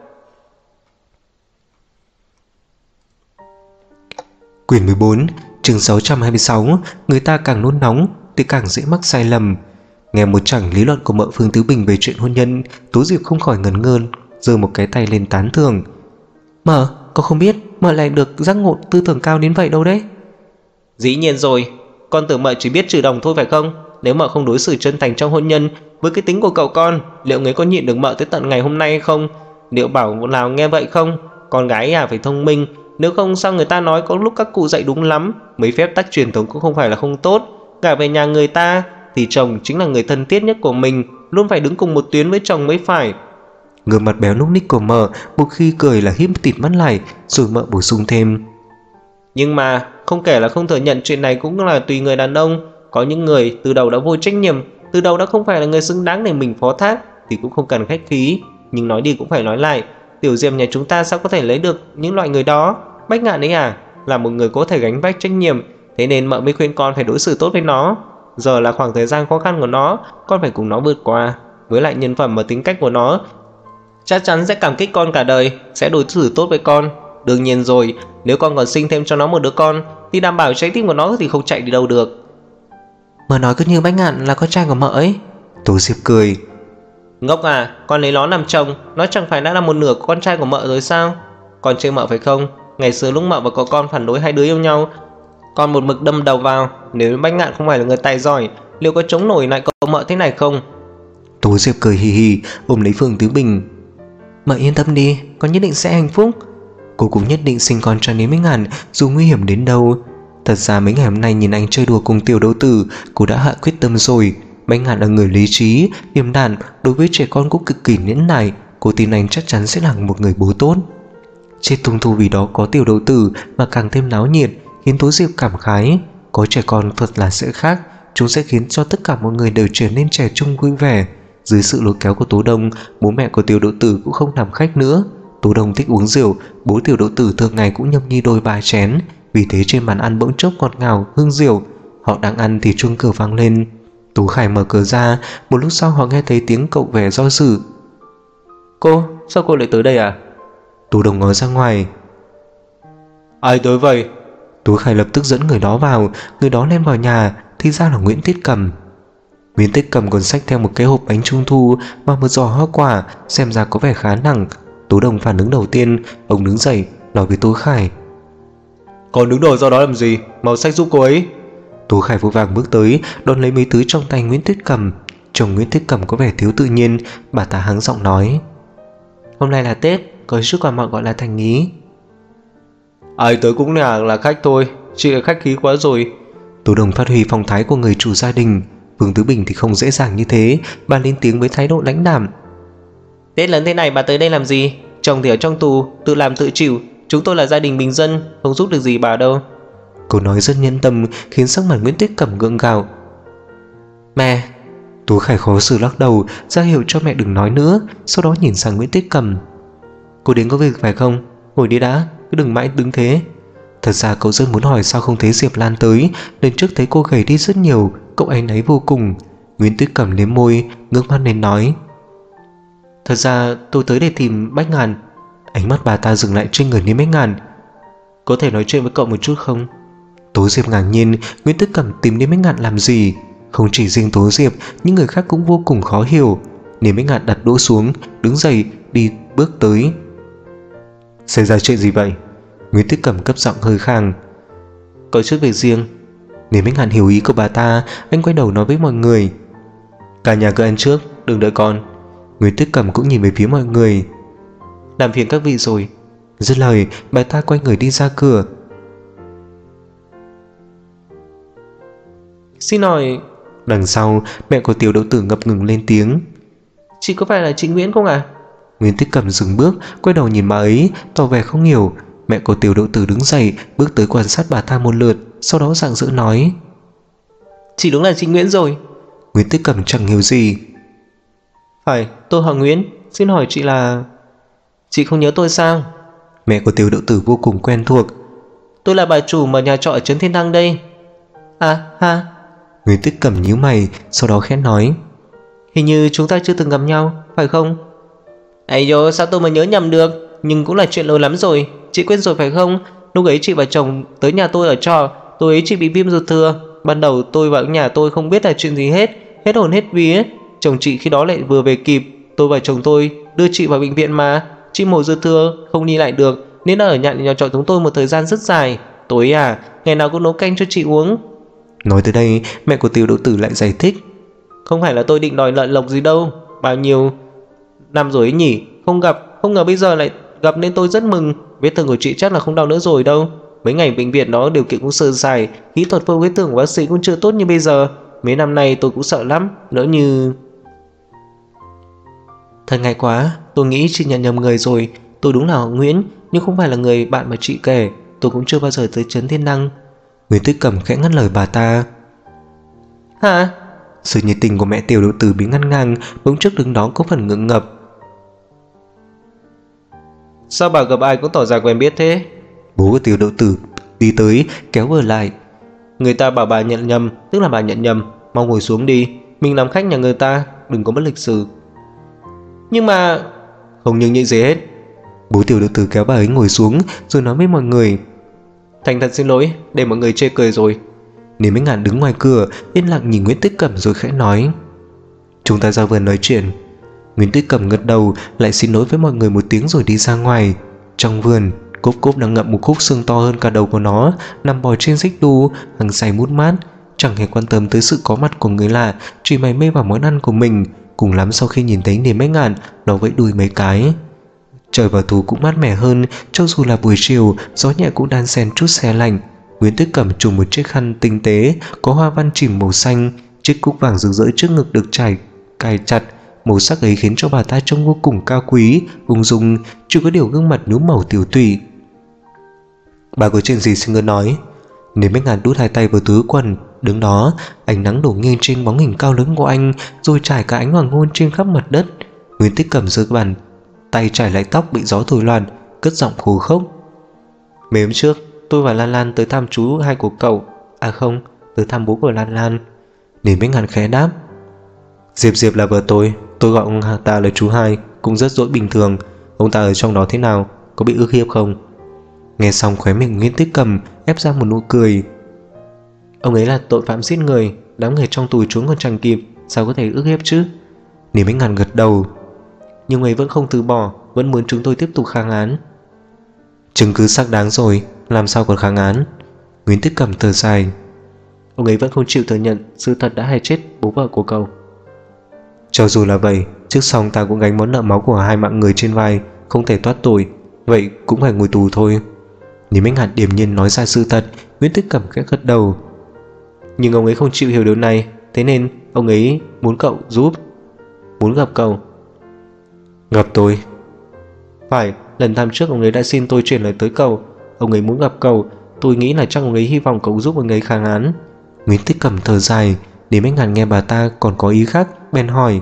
Quyển 14, chương 626. Người ta càng nôn nóng thì càng dễ mắc sai lầm. Nghe một chảng lý luận của mợ Phương Tứ Bình về chuyện hôn nhân, Tố Diệp không khỏi ngẩn ngơ, giơ một cái tay lên tán thưởng. Mợ, con không biết mợ lại được giác ngộ tư tưởng cao đến vậy đâu đấy. Dĩ nhiên rồi, con tưởng mợ chỉ biết trừ đồng thôi phải không? Nếu mợ không đối xử chân thành trong hôn nhân với cái tính của cậu con, liệu người có nhịn được mợ tới tận ngày hôm nay hay không? Liệu bảo nào nghe vậy không? Con gái à phải thông minh, nếu không sao người ta nói có lúc các cụ dạy đúng lắm, mấy phép tắc truyền thống cũng không phải là không tốt. Gả về nhà người ta thì chồng chính là người thân thiết nhất của mình, luôn phải đứng cùng một tuyến với chồng mới phải. Gương mặt béo núc ních của mợ một khi cười là híp tịt mắt lại, rồi mợ bổ sung thêm. Nhưng mà không kể là không thừa nhận chuyện này cũng là tùy người đàn ông. Có những người từ đầu đã vô trách nhiệm, từ đầu đã không phải là người xứng đáng để mình phó thác thì cũng không cần khách khí. Nhưng nói đi cũng phải nói lại, Tiểu Diệp nhà chúng ta sao có thể lấy được những loại người đó? Bách Ngạn ấy à, là một người có thể gánh vác trách nhiệm, thế nên mợ mới khuyên con phải đối xử tốt với nó. Giờ là khoảng thời gian khó khăn của nó, con phải cùng nó vượt qua. Với lại nhân phẩm và tính cách của nó, chắc chắn sẽ cảm kích con cả đời, sẽ đối xử tốt với con. Đương nhiên rồi, nếu con còn sinh thêm cho nó một đứa con thì đảm bảo trái tim của nó thì không chạy đi đâu được. Mợ nói cứ như Bách Ngạn là con trai của mợ ấy. Tố Diệp cười. Ngốc à, con lấy nó làm chồng, nó chẳng phải đã là một nửa của con trai của mợ rồi sao? Con chê mợ phải không? Ngày xưa lúc mợ và có con phản đối hai đứa yêu nhau, con một mực đâm đầu vào. Nếu Bách Ngạn không phải là người tài giỏi, liệu có chống nổi lại cậu mợ thế này không? Tố Diệp cười hì hì ôm lấy Phương Tứ Bình. Mợ yên tâm đi, con nhất định sẽ hạnh phúc. Cô cũng nhất định sinh con cho Lý Minh Ngạn dù nguy hiểm đến đâu. Thật ra mấy ngày hôm nay nhìn anh chơi đùa cùng tiểu đấu tử, cô đã hạ quyết tâm rồi. Minh Ngạn là người lý trí, điềm đạm, đối với trẻ con cũng cực kỳ nhẫn nại. Cô tin anh chắc chắn sẽ là một người bố tốt. Trên Tung Thu vì đó có tiểu đấu tử mà càng thêm náo nhiệt, khiến Tố Diệp cảm khái. Có trẻ con thật là sẽ khác, chúng sẽ khiến cho tất cả mọi người đều trở nên trẻ trung vui vẻ. Dưới sự lôi kéo của Tố Đông, bố mẹ của tiểu đấu tử cũng không làm khách nữa. Tố Đông thích uống rượu, bố tiểu đấu tử thường ngày cũng nhâm nhi đôi ba chén. Vì thế trên bàn ăn bỗng chốc ngọt ngào hương rượu. Họ đang ăn thì chuông cửa vang lên. Tú Khải mở cửa ra, một lúc sau họ nghe thấy tiếng cậu vẻ do dự. Cô, sao cô lại tới đây à? Tú Đông ngó ra ngoài. Ai tới vậy? Tú Khải lập tức dẫn người đó vào. Người đó lên vào nhà, thì ra là Nguyễn Tiết Cầm. Nguyễn Tiết Cầm còn xách theo một cái hộp bánh trung thu và một giỏ hoa quả, xem ra có vẻ khá nặng. Tú Đông phản ứng đầu tiên, ông đứng dậy nói với Tú Khải. Còn đứng đồi do đó làm gì, mau xách giúp cô ấy. Tú Khải vội vàng bước tới, đón lấy mấy thứ trong tay Nguyễn Tiết Cầm. Chồng Nguyễn Tiết Cầm có vẻ thiếu tự nhiên, bà ta hắng giọng nói. Hôm nay là Tết, có chút quà mọn gọi là thành ý. Ai tới cũng là khách thôi, chị là khách khí quá rồi. Tú Đông phát huy phong thái của người chủ gia đình. Vương Tứ Bình thì không dễ dàng như thế, bà lên tiếng với thái độ lãnh đạm. Tết lớn thế này bà tới đây làm gì? Chồng thì ở trong tù, tự làm tự chịu. Chúng tôi là gia đình bình dân, không giúp được gì bà đâu. Câu nói rất nhân tâm, khiến sắc mặt Nguyễn Tiết Cầm gượng gạo. Mẹ. Tú Khải khó xử lắc đầu, ra hiệu cho mẹ đừng nói nữa, sau đó nhìn sang Nguyễn Tiết Cầm. Cô đến có việc phải không? Ngồi đi đã, cứ đừng mãi đứng thế. Thật ra cậu rất muốn hỏi sao không thấy Diệp Lan tới. Lần trước thấy cô gầy đi rất nhiều, cậu áy náy vô cùng. Nguyễn Tiết Cầm liếm môi, ngước mắt lên nói. Thật ra tôi tới để tìm Bách Ngàn. Ánh mắt bà ta dừng lại trên người Niêm Bách Ngàn. Có thể nói chuyện với cậu một chút không? Tố Diệp ngạc nhiên, Nguyễn Tiết Cầm tìm Niêm Bách Ngạn làm gì? Không chỉ riêng Tố Diệp, những người khác cũng vô cùng khó hiểu. Niêm Bách Ngạn đặt đũa xuống, đứng dậy, đi bước tới. Xảy ra chuyện gì vậy? Nguyễn Tiết Cầm cấp giọng hơi khang. Có chút việc riêng. Niêm Bách Ngạn hiểu ý của bà ta, anh quay đầu nói với mọi người. Cả nhà cứ ăn trước, đừng đợi con. Nguyễn Tiết Cầm cũng nhìn về phía mọi người. Làm phiền các vị rồi. Dứt lời, bà ta quay người đi ra cửa. Xin hỏi... Đằng sau, mẹ của tiểu đấu tử ngập ngừng lên tiếng. Chị có phải là chị Nguyễn không à? Nguyễn Tiết Cầm dừng bước, quay đầu nhìn bà ấy, tỏ vẻ không hiểu. Mẹ của tiểu đấu tử đứng dậy, bước tới quan sát bà ta một lượt, sau đó rạng rỡ nói. Chị đúng là chị Nguyễn rồi. Nguyễn Tiết Cầm chẳng hiểu gì. Phải, tôi họ Nguyễn. Xin hỏi chị là... Chị không nhớ tôi sao? Mẹ của tiểu đấu tử vô cùng quen thuộc. Tôi là bà chủ mở nhà trọ ở Trấn Thiên Đăng đây. À ha. Nguyễn Tiết Cầm nhíu mày, sau đó khẽ nói. Hình như chúng ta chưa từng gặp nhau, phải không? Ây dô, sao tôi mà nhớ nhầm được? Nhưng cũng là chuyện lâu lắm rồi. Chị quên rồi phải không? Lúc ấy chị và chồng tới nhà tôi ở trọ. Tôi ấy chị bị viêm ruột thừa. Ban đầu tôi vào nhà tôi không biết là chuyện gì hết. Hết hồn hết vía. Chồng chị khi đó lại vừa về kịp. Tôi và chồng tôi đưa chị vào bệnh viện mà. Chị mổ ruột thừa, không đi lại được, nên ở nhà trọ chúng tôi một thời gian rất dài. Tối à, ngày nào cũng nấu canh cho chị uống. Nói tới đây, mẹ của tiểu đấu tử lại giải thích. Không phải là tôi định đòi lợi lộc gì đâu. Bao nhiêu năm rồi ấy nhỉ, không gặp, không ngờ bây giờ lại gặp nên tôi rất mừng. Vết thương của chị chắc là không đau nữa rồi đâu. Mấy ngày bệnh viện đó điều kiện cũng sơ sài, kỹ thuật phẫu vết thương của bác sĩ cũng chưa tốt như bây giờ. Mấy năm nay tôi cũng sợ lắm, lỡ như... Thật ngại quá, tôi nghĩ chị nhận nhầm người rồi. Tôi đúng là họ Nguyễn, nhưng không phải là người bạn mà chị kể. Tôi cũng chưa bao giờ tới Trấn Thiên Đăng. Nguyễn Tiết Cầm khẽ ngắt lời bà ta. Hả? Sự nhiệt tình của mẹ tiểu đấu tử bị ngăn ngang, bỗng trước đứng đó có phần ngượng ngập. Sao bà gặp ai cũng tỏ ra quen biết thế? Bố của tiểu đấu tử đi tới, kéo vừa lại. Người ta bảo bà nhận nhầm, tức là bà nhận nhầm. Mau ngồi xuống đi, mình làm khách nhà người ta, đừng có bất lịch sự. Nhưng mà... Không nhưng gì hết. Bố tiểu đấu tử kéo bà ấy ngồi xuống, rồi nói với mọi người. Thành thật xin lỗi, để mọi người chê cười rồi. Niêm Bách Ngạn đứng ngoài cửa, yên lặng nhìn Nguyễn Tiết Cầm rồi khẽ nói. Chúng ta ra vườn nói chuyện. Nguyễn Tiết Cầm gật đầu, lại xin lỗi với mọi người một tiếng rồi đi ra ngoài. Trong vườn, Cốp Cốp đang ngậm một khúc xương to hơn cả đầu của nó, nằm bò trên xích đu, hằng say mút mát, chẳng hề quan tâm tới sự có mặt của người lạ, chỉ mải mê vào món ăn của mình. Cùng lắm sau khi nhìn thấy Niềm Bách Ngạn, nó vẫy đuôi mấy cái. Trời vào thu cũng mát mẻ hơn, cho dù là buổi chiều, gió nhẹ cũng đan xen chút se lạnh. Nguyễn Tuyết Cẩm trùm một chiếc khăn tinh tế có hoa văn chìm màu xanh, chiếc cúc vàng rực rỡ trước ngực được cài chặt. Màu sắc ấy khiến cho bà ta trông vô cùng cao quý, ung dung, chỉ có điều gương mặt nhuốm màu tiểu tụy. Bà có chuyện gì xin cứ nói. Niềm Bách Ngạn đút hai tay vào túi quần, đứng đó, ánh nắng đổ nghiêng trên bóng hình cao lớn của anh, rồi trải cả ánh hoàng hôn trên khắp mặt đất. Nguyễn Tuyết Cẩm giơ bàn tay trải lại tóc bị gió thổi loạn, cất giọng khô khốc. Mấy hôm trước, tôi và Lan Lan tới thăm chú hai của cậu. À không, tới thăm bố của Lan Lan. Niềm Bách Ngạn khẽ đáp. Diệp là vợ tôi gọi ông ta là chú hai, cũng rất dỗi bình thường. Ông ta ở trong đó thế nào, có bị ức hiếp không? Nghe xong khóe miệng Nguyễn Tuyết Cẩm ép ra một nụ cười. Ông ấy là tội phạm giết người, đám người trong tù trốn còn chẳng kịp, sao có thể ức hiếp chứ? Niềm Bách Ngạn gật đầu. Nhưng ấy vẫn không từ bỏ, vẫn muốn chúng tôi tiếp tục kháng án. Chứng cứ xác đáng rồi, làm sao còn kháng án? Nguyễn Tuyết Cẩm thở dài. Ông ấy vẫn không chịu thừa nhận sự thật đã hại chết bố vợ của cậu. Cho dù là vậy, trước sau ta cũng gánh món nợ máu của hai mạng người trên vai, không thể thoát tội, vậy cũng phải ngồi tù thôi. Niềm Bách Ngạn điềm nhiên nói ra sự thật. Nguyễn Tuyết Cẩm khẽ gật đầu. Nhưng ông ấy không chịu hiểu điều này, thế nên ông ấy muốn cậu giúp. Muốn gặp cậu. Gặp tôi? Phải, lần thăm trước ông ấy đã xin tôi chuyển lời tới cậu. Ông ấy muốn gặp cậu, tôi nghĩ là chắc ông ấy hy vọng cậu giúp ông ấy kháng án. Nguyễn Tuyết Cẩm thở dài. Niềm Bách Ngạn nghe bà ta còn có ý khác, bèn hỏi.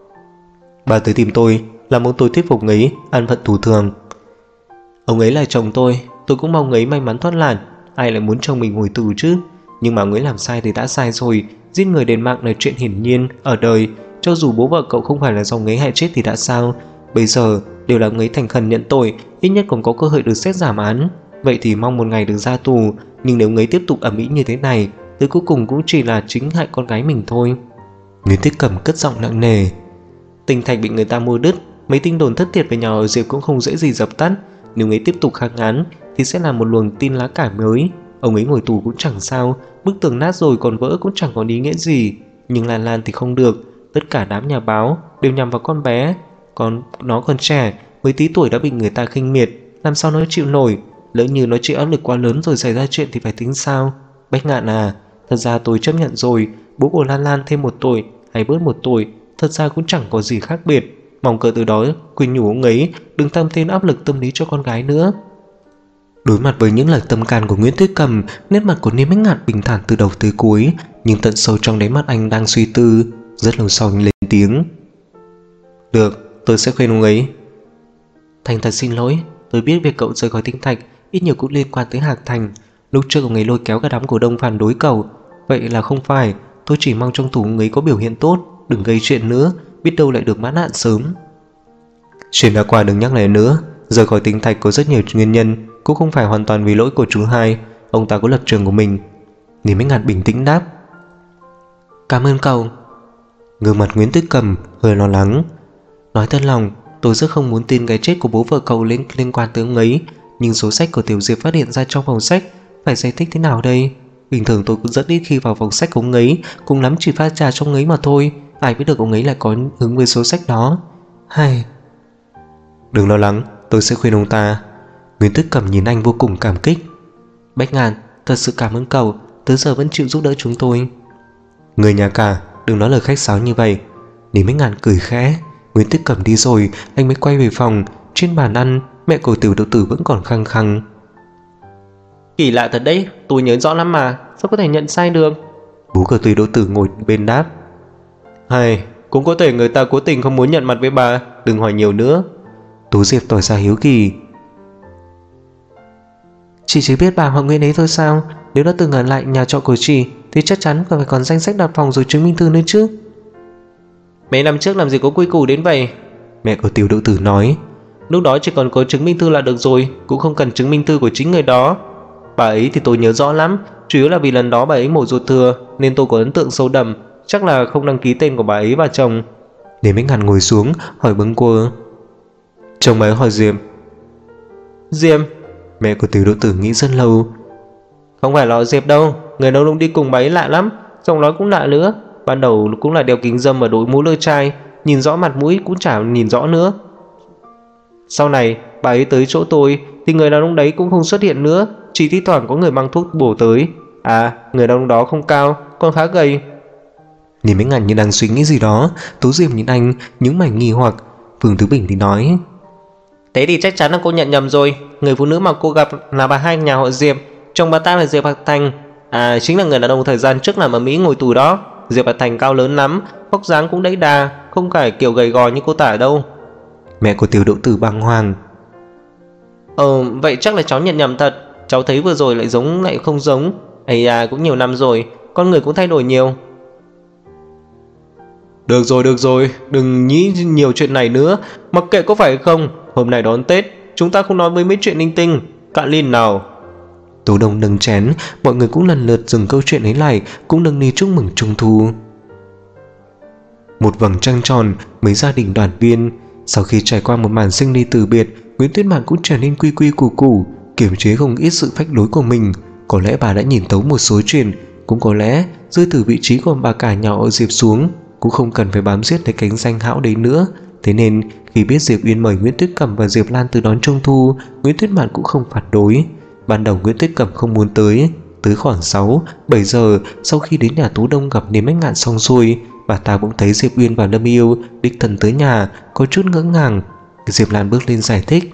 Bà tới tìm tôi là muốn tôi thuyết phục ông ấy an phận thủ thường. Ông ấy là chồng tôi cũng mong ông ấy may mắn thoát nạn. Ai lại muốn chồng mình ngồi tù chứ? Nhưng mà ông ấy làm sai thì đã sai rồi. Giết người đền mạng là chuyện hiển nhiên ở đời. Cho dù bố vợ cậu không phải là do ông ấy hại chết thì đã sao? Bây giờ đều là ông ấy thành khẩn nhận tội, ít nhất còn có cơ hội được xét giảm án. Vậy thì mong một ngày được ra tù. Nhưng nếu ông ấy tiếp tục ầm ĩ như thế này, tới cuối cùng cũng chỉ là chính hại con gái mình thôi. Nguyễn Tuyết Cẩm cất giọng nặng nề. Tinh thạch bị người ta mua đứt, mấy tin đồn thất thiệt về nhà họ Diệp cũng không dễ gì dập tắt. Nếu ông ấy tiếp tục kháng án thì sẽ là một luồng tin lá cải mới. Ông ấy ngồi tù cũng chẳng sao, bức tường nát rồi còn vỡ cũng chẳng có ý nghĩa gì. Nhưng Lan Lan thì không được. Tất cả đám nhà báo đều nhằm vào con bé. Nó còn trẻ, mới tí tuổi đã bị người ta khinh miệt, làm sao nó chịu nổi? Lỡ như nó chịu áp lực quá lớn rồi xảy ra chuyện thì phải tính sao? Bách Ngạn à, thật ra tôi chấp nhận rồi. Bố của Lan Lan thêm một tuổi hay bớt một tuổi, thật ra cũng chẳng có gì khác biệt. Mong cờ từ đó khuyên nhủ ông ấy đừng tăng thêm áp lực tâm lý cho con gái nữa. Đối mặt với những lời tâm can của Nguyễn Tuyết Cẩm, nét mặt của Niềm Bách Ngạn bình thản từ đầu tới cuối, nhưng tận sâu trong đáy mắt anh đang suy tư. Rất lâu sau anh lên tiếng. Được, tôi sẽ khuyên ông ấy. Thành thật xin lỗi, tôi biết việc cậu rời khỏi Tinh Thạch ít nhiều cũng liên quan tới Hạc Thành. Lúc trước ông ấy lôi kéo cả đám cổ đông phản đối cậu. Vậy là không phải. Tôi chỉ mong trong tù ông ấy có biểu hiện tốt, đừng gây chuyện nữa, biết đâu lại được mãn hạn sớm. Chuyện đã qua đừng nhắc lại nữa. Rời khỏi Tinh Thạch có rất nhiều nguyên nhân, cũng không phải hoàn toàn vì lỗi của chú hai. Ông ta có lập trường của mình. Niềm Bách Ngạn bình tĩnh đáp. Cảm ơn cậu. Gương mặt Nguyễn Tuyết Cẩm hơi lo lắng. Nói thật lòng, tôi rất không muốn tin cái chết của bố vợ cậu liên quan tới ông ấy. Nhưng số sách của Tiểu Diệp phát hiện ra trong phòng sách, phải giải thích thế nào đây? Bình thường tôi cũng rất ít khi vào phòng sách của ông ấy, cùng lắm chỉ pha trà trong ấy mà thôi. Ai biết được ông ấy lại có hứng với số sách đó. Hay... Đừng lo lắng, tôi sẽ khuyên ông ta. Nguyễn Tuyết Cẩm nhìn anh vô cùng cảm kích. Bách Ngạn, thật sự cảm ơn cậu, tới giờ vẫn chịu giúp đỡ chúng tôi. Người nhà cả, đừng nói lời khách sáo như vậy. Niềm Bách Ngạn cười khẽ. Nguyễn Tuyết Cẩm đi rồi, anh mới quay về phòng. Trên bàn ăn, mẹ của Tiểu Đậu Tử vẫn còn khăng khăng. Kỳ lạ thật đấy, tôi nhớ rõ lắm mà, sao có thể nhận sai được? Bố của Tiểu Đậu Tử ngồi bên đáp. Hay, cũng có thể người ta cố tình không muốn nhận mặt với bà, đừng hỏi nhiều nữa. Tú Diệp tỏ ra hiếu kỳ. Chị chỉ biết bà họ Nguyễn ấy thôi sao? Nếu đã từng ở lại nhà trọ của chị thì chắc chắn phải còn danh sách đặt phòng rồi chứng minh thư nữa chứ. Mấy năm trước làm gì có quy củ đến vậy? Mẹ của Tiểu Đậu Tử nói. Lúc đó chỉ còn có chứng minh thư là được rồi, cũng không cần chứng minh thư của chính người đó. Bà ấy thì tôi nhớ rõ lắm, chủ yếu là vì lần đó bà ấy mổ ruột thừa nên tôi có ấn tượng sâu đậm, chắc là không đăng ký tên của bà ấy và chồng. Để Bách Ngạn ngồi xuống hỏi bâng quơ. Chồng bà ấy hỏi Diệp. Diệp? Mẹ của Tiểu Đậu Tử nghĩ rất lâu. Không phải là Diệp đâu, người đâu đi cùng bà ấy lạ lắm, giọng nói cũng lạ nữa. Ban đầu cũng là đeo kính râm và đội mũ lưỡi chai, nhìn rõ mặt mũi cũng chả nhìn rõ nữa. Sau này bà ấy tới chỗ tôi thì người đàn ông đấy cũng không xuất hiện nữa, chỉ thi thoảng có người mang thuốc bổ tới. À, người đàn ông đó không cao, còn khá gầy. Nhìn mấy ngàn như đang suy nghĩ gì đó, Tố Diệp nhìn anh những mảnh nghi hoặc. Vương Thứ Bình thì nói: Thế thì chắc chắn là cô nhận nhầm rồi. Người phụ nữ mà cô gặp là bà hai nhà họ Diệp, chồng bà ta là Diệp Hạc Thành. À, chính là người đàn ông thời gian trước làm ở Mỹ ngồi tù đó. Diệp Hạc Thành cao lớn lắm, vóc dáng cũng đẫy đà, không phải kiểu gầy gò như cô tả đâu. Mẹ của Tiểu Đậu Tử bàng hoàng. Vậy chắc là cháu nhận nhầm thật. Cháu thấy vừa rồi lại giống lại không giống. Ấy à, cũng nhiều năm rồi, con người cũng thay đổi nhiều. Được rồi, đừng nghĩ nhiều chuyện này nữa. Mặc kệ có phải không, hôm nay đón Tết, chúng ta không nói với mấy chuyện linh tinh. Cạn ly nào. Tố Đông nâng chén, mọi người cũng lần lượt dừng câu chuyện ấy lại, cũng nâng ly chúc mừng Trung thu. Một vầng trăng tròn, mấy gia đình đoàn viên. Sau khi trải qua một màn sinh ly từ biệt, Nguyễn Tuyết Mạn cũng trở nên quy quy củ củ, kiềm chế không ít sự phách lối của mình. Có lẽ bà đã nhìn thấu một số chuyện, cũng có lẽ rơi từ vị trí của bà cả nhỏ ở Diệp xuống, cũng không cần phải bám giết lấy cánh danh hão đấy nữa. Thế nên khi biết Diệp Uyên mời Nguyễn Tuyết Cẩm và Diệp Lan từ đón Trung thu, Nguyễn Tuyết Mạn cũng không phản đối. Ban đầu Nguyễn Tuyết Cẩm không muốn tới khoảng 6-7 giờ sau khi đến nhà Tú Đông gặp Niềm Bách Ngạn xong xuôi, bà ta cũng thấy Diệp Uyên và Lâm Yêu đích thân tới nhà, có chút ngỡ ngàng. Diệp Lan bước lên giải thích: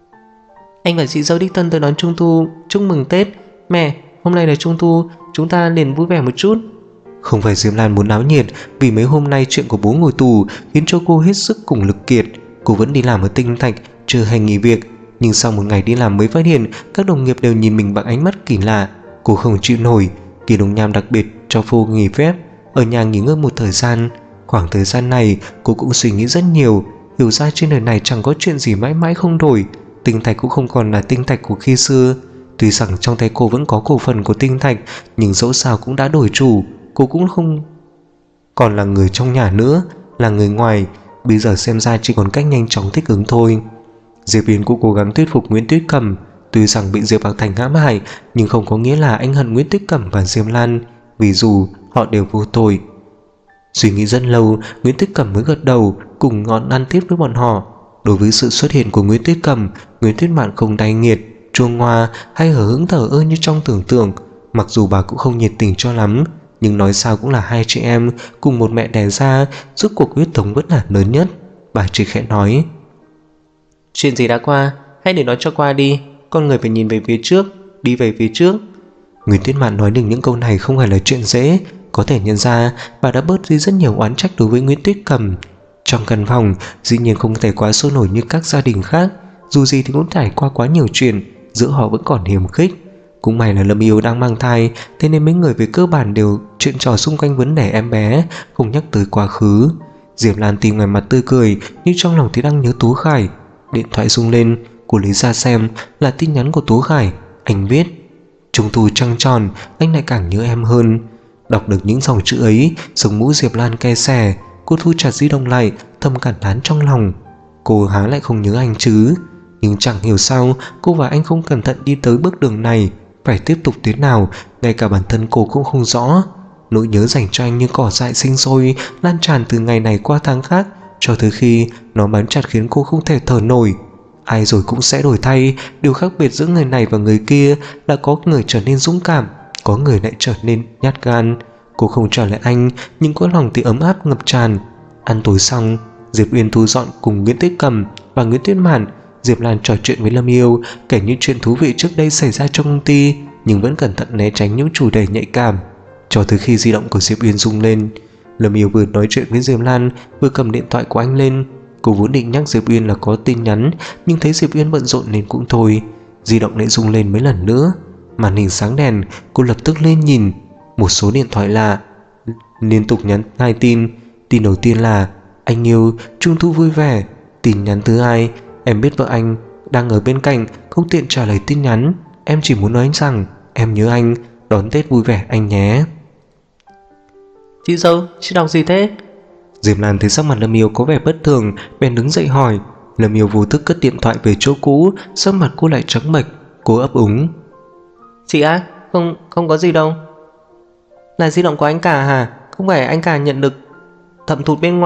Anh và chị dâu đích thân tới đón Trung thu, chúc mừng Tết. Mẹ, hôm nay là Trung thu, chúng ta liền vui vẻ một chút. Không phải Diệp Lan muốn náo nhiệt, vì mấy hôm nay chuyện của bố ngồi tù khiến cho cô hết sức cùng lực kiệt. Cô vẫn đi làm ở Tinh Thạch, chưa hay nghỉ việc, nhưng sau một ngày đi làm mới phát hiện các đồng nghiệp đều nhìn mình bằng ánh mắt kỳ lạ. Cô không chịu nổi. Kỳ Đông Nham đặc biệt cho cô nghỉ phép ở nhà nghỉ ngơi một thời gian. Khoảng thời gian này cô cũng suy nghĩ rất nhiều, hiểu ra trên đời này chẳng có chuyện gì mãi mãi không đổi. Tinh Thạch cũng không còn là Tinh Thạch của khi xưa. Tuy rằng trong tay cô vẫn có cổ phần của Tinh Thạch, nhưng dẫu sao cũng đã đổi chủ. Cô cũng không còn là người trong nhà nữa, là người ngoài. Bây giờ xem ra chỉ còn cách nhanh chóng thích ứng thôi. Diệp Uyên cũng cố gắng thuyết phục Nguyễn Tuyết Cẩm. Tuy rằng bị Diệp Hạc Thành hãm hại, nhưng không có nghĩa là anh hận Nguyễn Tuyết Cẩm và Diệp Lan, vì dù họ đều vô tội. Suy nghĩ rất lâu, Nguyễn Tuyết Cẩm mới gật đầu, cùng ngón ăn tiếp với bọn họ. Đối với sự xuất hiện của Nguyễn Tuyết Cẩm, Nguyễn Tuyết Mạn không đay nghiệt, chuông hoa hay hở hững thở ơ như trong tưởng tượng. Mặc dù bà cũng không nhiệt tình cho lắm, nhưng nói sao cũng là hai chị em cùng một mẹ đẻ ra, rốt cuộc huyết thống vẫn là lớn nhất. Bà chỉ khẽ nói: Chuyện gì đã qua, hãy để nó cho qua đi. Con người phải nhìn về phía trước, đi về phía trước. Nguyễn Tuyết Mạn nói được những câu này không phải là chuyện dễ. Có thể nhận ra bà đã bớt đi rất nhiều oán trách đối với Nguyễn Tuyết Cẩm. Trong căn phòng dĩ nhiên không thể quá sôi nổi như các gia đình khác. Dù gì thì cũng trải qua quá nhiều chuyện, giữa họ vẫn còn hiềm khích. Cũng may là Lâm Yêu đang mang thai, thế nên mấy người về cơ bản đều chuyện trò xung quanh vấn đề em bé, không nhắc tới quá khứ. Diệp Lan tìm ngoài mặt tươi cười, nhưng trong lòng thì đang nhớ Tú Khải. Điện thoại rung lên, cô lấy ra xem là tin nhắn của Tú Khải. Anh viết: Trung thu trăng tròn, anh lại càng nhớ em hơn. Đọc được những dòng chữ ấy, sống mũi Diệp Lan cay xè. Cô thu chặt di động lại, thầm cảm thán trong lòng. Cô há lại không nhớ anh chứ? Nhưng chẳng hiểu sao cô và anh không cẩn thận đi tới bước đường này. Phải tiếp tục thế nào, ngay cả bản thân cô cũng không rõ. Nỗi nhớ dành cho anh như cỏ dại sinh sôi, lan tràn từ ngày này qua tháng khác, cho tới khi nó bám chặt khiến cô không thể thở nổi. Ai rồi cũng sẽ đổi thay. Điều khác biệt giữa người này và người kia là có người trở nên dũng cảm, có người lại trở nên nhát gan. Cô không trả lời anh, nhưng có lòng thì ấm áp ngập tràn. Ăn tối xong, Diệp Uyên thu dọn cùng Nguyễn Tuyết Cẩm và Nguyễn Tuyết Mạn. Diệp Lan trò chuyện với Lâm Yêu, kể những chuyện thú vị trước đây xảy ra trong công ty, nhưng vẫn cẩn thận né tránh những chủ đề nhạy cảm. Cho tới khi di động của Diệp Uyên rung lên, Lâm Yêu vừa nói chuyện với Diệp Lan vừa cầm điện thoại của anh lên. Cô vốn định nhắc Diệp Uyên là có tin nhắn, nhưng thấy Diệp Uyên bận rộn nên cũng thôi. Di động lại rung lên mấy lần nữa, màn hình sáng đèn. Cô lập tức lên nhìn một số điện thoại lạ, liên tục nhắn 2 tin. Tin đầu tiên là: Anh yêu, Trung thu vui vẻ. Tin nhắn thứ hai: Em biết vợ anh đang ở bên cạnh, không tiện trả lời tin nhắn. Em chỉ muốn nói rằng em nhớ anh, đón Tết vui vẻ anh nhé. Chị dâu, chị đọc gì thế? Diệp Lan thấy sắc mặt Lâm Yêu có vẻ bất thường, bèn đứng dậy hỏi. Lâm Yêu vô thức cất điện thoại về chỗ cũ, sắc mặt cô lại trắng bệch. Cô ấp úng: Chị á, không có gì đâu. Là di động của anh cả hả? Không phải anh cả nhận được thẩm thụt bên ngoài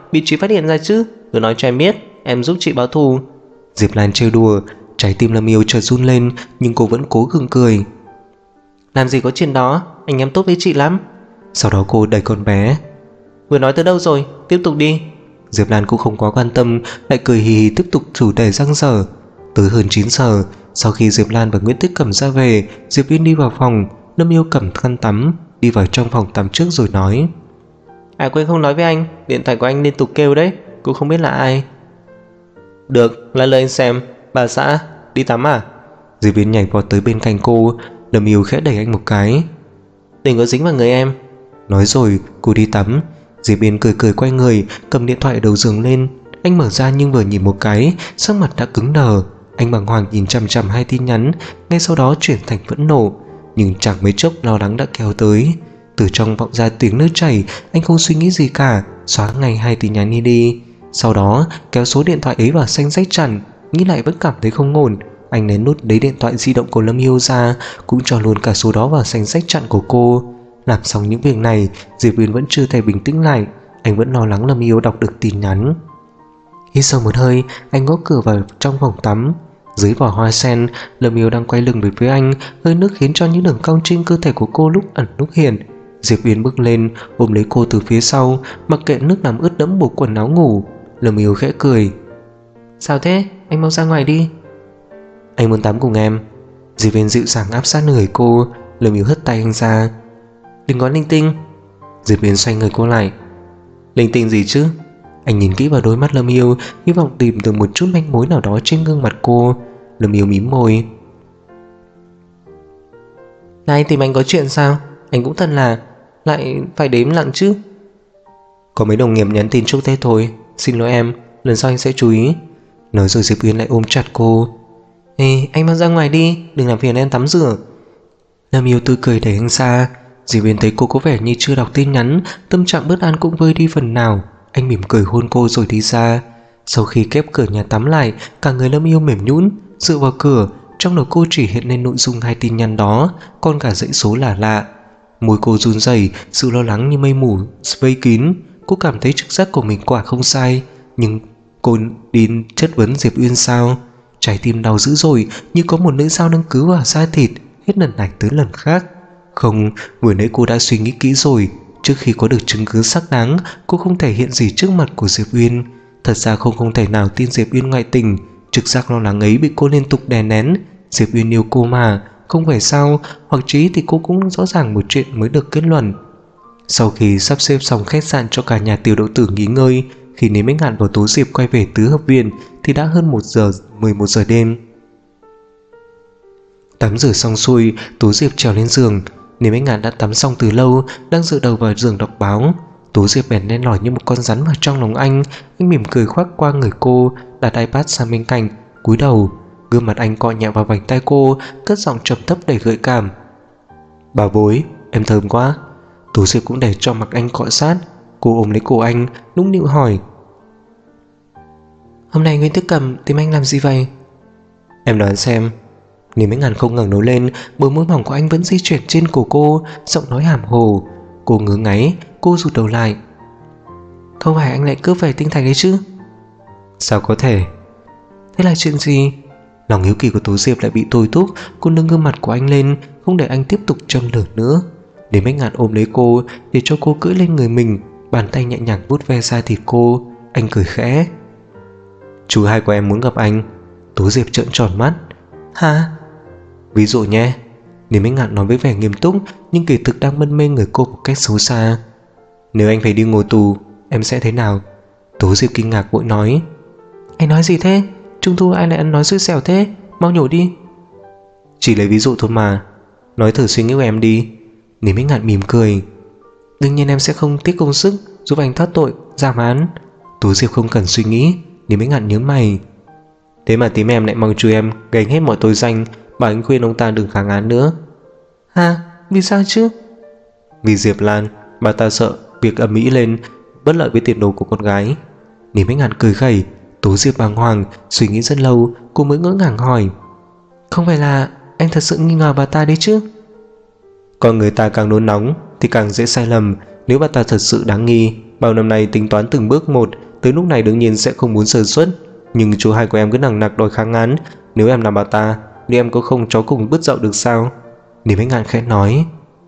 bị chị phát hiện ra chứ? Cứ nói cho em biết, em giúp chị báo thù. Diệp Lan trêu đùa. Trái tim Lâm Yêu chợt run lên, nhưng cô vẫn cố gượng cười. Làm gì có chuyện đó, anh em tốt với chị lắm. Sau đó cô đẩy con bé. Vừa nói tới đâu rồi, tiếp tục đi. Diệp Lan cũng không quá quan tâm, lại cười hì hì tiếp tục thủ đẩy răng dở. Tới hơn 9 giờ, sau khi Diệp Lan và Nguyễn Tích Cẩm ra về, Diệp Uyên đi vào phòng. Lâm Yêu cầm khăn tắm đi vào trong phòng tắm trước rồi nói: quên không nói với anh, điện thoại của anh liên tục kêu đấy, cũng không biết là ai. Được, là lời anh xem. Bà xã, đi tắm à? Diệp Uyên nhảy vọt tới bên cạnh cô. Lâm Yêu khẽ đẩy anh một cái. Đừng có dính vào người em. Nói rồi cô đi tắm. Diệp Uyên cười cười quay người, cầm điện thoại ở đầu giường lên. Anh mở ra nhưng vừa nhìn một cái, sắc mặt đã cứng đờ. Anh bàng hoàng nhìn chằm chằm hai tin nhắn, ngay sau đó chuyển thành phẫn nộ. Nhưng chẳng mấy chốc lo lắng đã kéo tới. Từ trong vọng ra tiếng nước chảy. Anh không suy nghĩ gì cả, xóa ngay hai tin nhắn đi. Sau đó kéo số điện thoại ấy vào danh sách chặn. Nghĩ lại vẫn cảm thấy không ổn, anh lén nút lấy điện thoại di động của Lâm Yêu ra, cũng cho luôn cả số đó vào danh sách chặn của cô. Làm xong những việc này, Diệp Uyên vẫn chưa thể bình tĩnh lại. Anh vẫn lo lắng Lâm Yêu đọc được tin nhắn. Hít sâu một hơi, anh gõ cửa vào trong phòng tắm. Dưới vỏ hoa sen, Lâm Yêu đang quay lưng về phía anh, hơi nước khiến cho những đường cong trên cơ thể của cô lúc ẩn lúc hiện. Diệp Uyên bước lên, ôm lấy cô từ phía sau, mặc kệ nước làm ướt đẫm bộ quần áo ngủ. Lâm Yêu khẽ cười. Sao thế, anh mau ra ngoài đi. Anh muốn tắm cùng em. Diệp Uyên dịu dàng áp sát người cô. Lâm Yêu hất tay anh ra. Đừng có linh tinh. Diệp Uyên xoay người cô lại. Linh tinh gì chứ? Anh nhìn kỹ vào đôi mắt Lâm Yêu, hy vọng tìm được một chút manh mối nào đó trên gương mặt cô. Lâm Yêu mím môi. Là anh tìm anh có chuyện sao? Anh cũng thật là lại phải đếm lặng chứ. Có mấy đồng nghiệp nhắn tin chúc Tết thôi. Xin lỗi em, lần sau anh sẽ chú ý. Nói rồi Diệp Uyên lại ôm chặt cô. Ê, anh mau ra ngoài đi, đừng làm phiền em tắm rửa. Lâm Yêu tươi cười đẩy anh ra. Diệp Uyên thấy cô có vẻ như chưa đọc tin nhắn, tâm trạng bất an cũng vơi đi phần nào. Anh mỉm cười hôn cô rồi đi ra. Sau khi khép cửa nhà tắm lại, cả người Lâm Yêu mềm nhũn, dựa vào cửa. Trong đầu cô chỉ hiện lên nội dung hai tin nhắn đó, còn cả dãy số lạ lạ. Môi cô run rẩy, sự lo lắng như mây mù vây kín. Cô cảm thấy trực giác của mình quả không sai, nhưng cô đi chất vấn Diệp Uyên sao? Trái tim đau dữ dội, như có một lưỡi dao đang cứ vào da thịt, hết lần này tới lần khác. Không, vừa nãy cô đã suy nghĩ kỹ rồi. Trước khi có được chứng cứ xác đáng, cô không thể hiện gì trước mặt của Diệp Uyên. Thật ra không thể nào tin Diệp Uyên ngoại tình. Trực giác lo lắng ấy bị cô liên tục đè nén. Diệp Uyên yêu cô mà, không phải sao? Hoặc chí thì cô cũng rõ ràng một chuyện mới được kết luận. Sau khi sắp xếp xong khách sạn cho cả nhà Tiểu Đậu Tử nghỉ ngơi, khi Lý Minh Ngạn và Tố Diệp quay về tứ hợp viện thì đã hơn 11 giờ đêm. Tắm rửa xong xuôi, Tố Diệp trèo lên giường. Lý Minh Ngạn đã tắm xong từ lâu, đang dựa đầu vào giường đọc báo. Tố Diệp bèn len lỏi như một con rắn vào trong lòng anh. Anh mỉm cười khoác qua người cô, đặt iPad sang bên cạnh, cúi đầu. Gương mặt anh cọ nhẹ vào vành tay cô, cất giọng trầm thấp đầy gợi cảm. Bà Vối, em thơm quá. Tố Diệp cũng để cho mặt anh cọ sát. Cô ôm lấy cổ anh, nũng nịu hỏi. Hôm nay Nguyễn Tích Cẩm tìm anh làm gì vậy? Em đoán xem. Lý Minh Ngạn không ngẩng đầu lên, bờ môi mỏng của anh vẫn di chuyển trên cổ cô, giọng nói hàm hồ. Cô ngứa ngáy, cô rụt đầu lại. Không phải anh lại cướp về tinh thạch đấy chứ? Sao có thể? Thế là chuyện gì? Lòng hiếu kỳ của Tố Diệp lại bị thôi thúc. Cô nâng gương mặt của anh lên, không để anh tiếp tục châm lửa nữa. Lý Minh Ngạn ôm lấy cô để cho cô cưỡi lên người mình, bàn tay nhẹ nhàng vuốt ve da thịt cô. Anh cười khẽ. Chú hai của em muốn gặp anh. Tố Diệp trợn tròn mắt. Hả? Ví dụ nhé. Lý Minh Ngạn nói với vẻ nghiêm túc, nhưng kỳ thực đang mân mê người cô một cách xấu xa. Nếu anh phải đi ngồi tù, em sẽ thế nào? Tố Diệp kinh ngạc vội nói. Anh nói gì thế? Trung thu ai lại ăn nói xui xẻo thế? Mau nhổ đi. Chỉ lấy ví dụ thôi mà. Nói thử suy nghĩ của em đi. Lý Minh Ngạn mỉm cười. Đương nhiên em sẽ không tiếc công sức giúp anh thoát tội, giảm án. Tố Diệp không cần suy nghĩ. Lý Minh Ngạn nhớ mày. Thế mà tím em lại mong chú em gánh hết mọi tội danh, bảo anh khuyên ông ta đừng kháng án nữa. Hả? Vì sao chứ? Vì Diệp Lan, bà ta sợ việc ầm ĩ lên bất lợi với tiền đồ của con gái. Lý Minh Ngạn cười khẩy. Tố Diệp bàng hoàng, suy nghĩ rất lâu, cô mới ngỡ ngàng hỏi. Không phải là anh thật sự nghi ngờ bà ta đấy chứ? Con người ta càng nôn nóng thì càng dễ sai lầm. Nếu bà ta thật sự đáng nghi, Bao năm nay tính toán từng bước một, tới lúc này đương nhiên sẽ không muốn sơ suất. Nhưng chú hai của em cứ nằng nặc đòi kháng án. Nếu em làm bà ta thì em có không chó cùng bứt dậu được sao? Lý Bách Ngạn khẽ nói.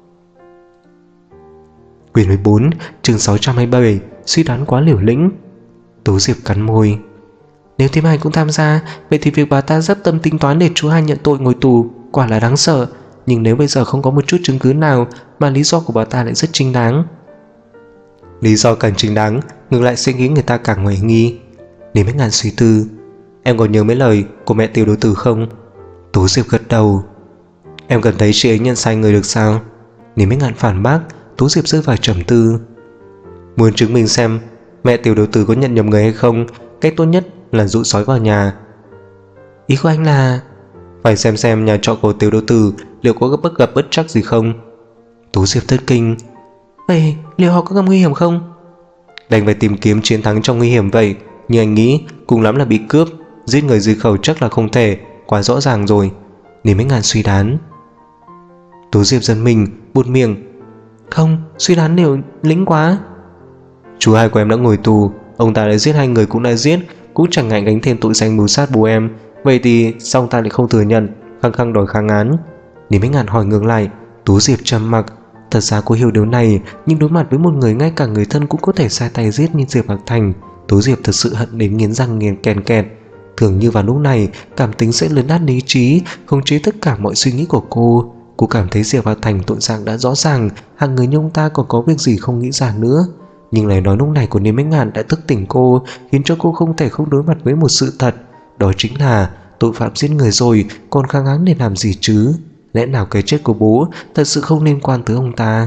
Quyển 14 chương 627 suy đoán quá liều lĩnh. Tố Diệp cắn môi. Nếu Tim Hành cũng tham gia, vậy thì việc bà ta dấp tâm tính toán để chú hai nhận tội ngồi tù quả là đáng sợ. Nhưng nếu bây giờ không có một chút chứng cứ nào mà lý do của bà ta lại rất chính đáng. Lý do càng chính đáng ngược lại sẽ khiến người ta càng hoài nghi. Lý Bách Ngạn suy tư. Em còn nhớ mấy lời của mẹ Tiểu Đỗ Tử không? Tố Diệp gật đầu. Em cần thấy chị ấy nhận sai người được sao? Lý Bách Ngạn phản bác. Tố Diệp rơi vào trầm tư. Muốn chứng minh xem mẹ Tiểu Đỗ Tử có nhận nhầm người hay không, cách tốt nhất là dụ sói vào nhà. Ý của anh là phải xem nhà trọ của Tiểu Đỗ Tử liệu có gặp bất trắc gì không. Tố Diệp thất kinh. Vậy liệu họ có gặp nguy hiểm không? Đành phải tìm kiếm chiến thắng trong nguy hiểm vậy. Nhưng anh nghĩ cùng lắm là bị cướp, giết người diệt khẩu chắc là không thể, quá rõ ràng rồi. Lý Bách Ngạn suy đoán. Tố Diệp giật mình, buột miệng. Không, suy đoán liều lĩnh quá. Chú hai của em đã ngồi tù, ông ta đã giết hai người cũng đã giết, cũng chẳng ngại gánh thêm tội danh mưu sát bố em. Vậy thì sao ông ta lại không thừa nhận, khăng khăng đòi kháng án? Lý Bách Ngạn hỏi ngược lại. Tố Diệp trầm mặc. Thật ra cô hiểu điều này, nhưng đối mặt với một người ngay cả người thân cũng có thể sai tay giết như Diệp Hạc Thành, Tố Diệp thật sự hận đến nghiến răng nghiến kèn kẹt. Thường như vào lúc này, cảm tính sẽ lấn át lý trí, khống chế tất cả mọi suy nghĩ của cô. Cô cảm thấy Diệp Hạc Thành tội trạng đã rõ ràng, hàng người như ông ta còn có việc gì không nghĩ ra nữa. Nhưng lời nói lúc này của Lý Bách Ngạn đã thức tỉnh cô, khiến cho cô không thể không đối mặt với một sự thật. Đó chính là tội phạm giết người rồi, còn kháng án để làm gì chứ? Lẽ nào cái chết của bố thật sự không liên quan tới ông ta?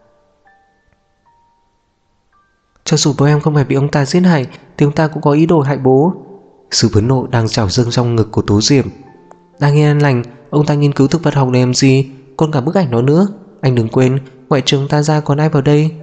Cho dù bố em không phải bị ông ta giết hại, thì ông ta cũng có ý đồ hại bố. Sự phẫn nộ đang trào dâng trong ngực của Tố Diệp. Đang yên lành, ông ta nghiên cứu thực vật học để làm gì? Còn cả bức ảnh đó nữa. Anh đừng quên, ngoại trừ ông ta ra còn ai vào đây?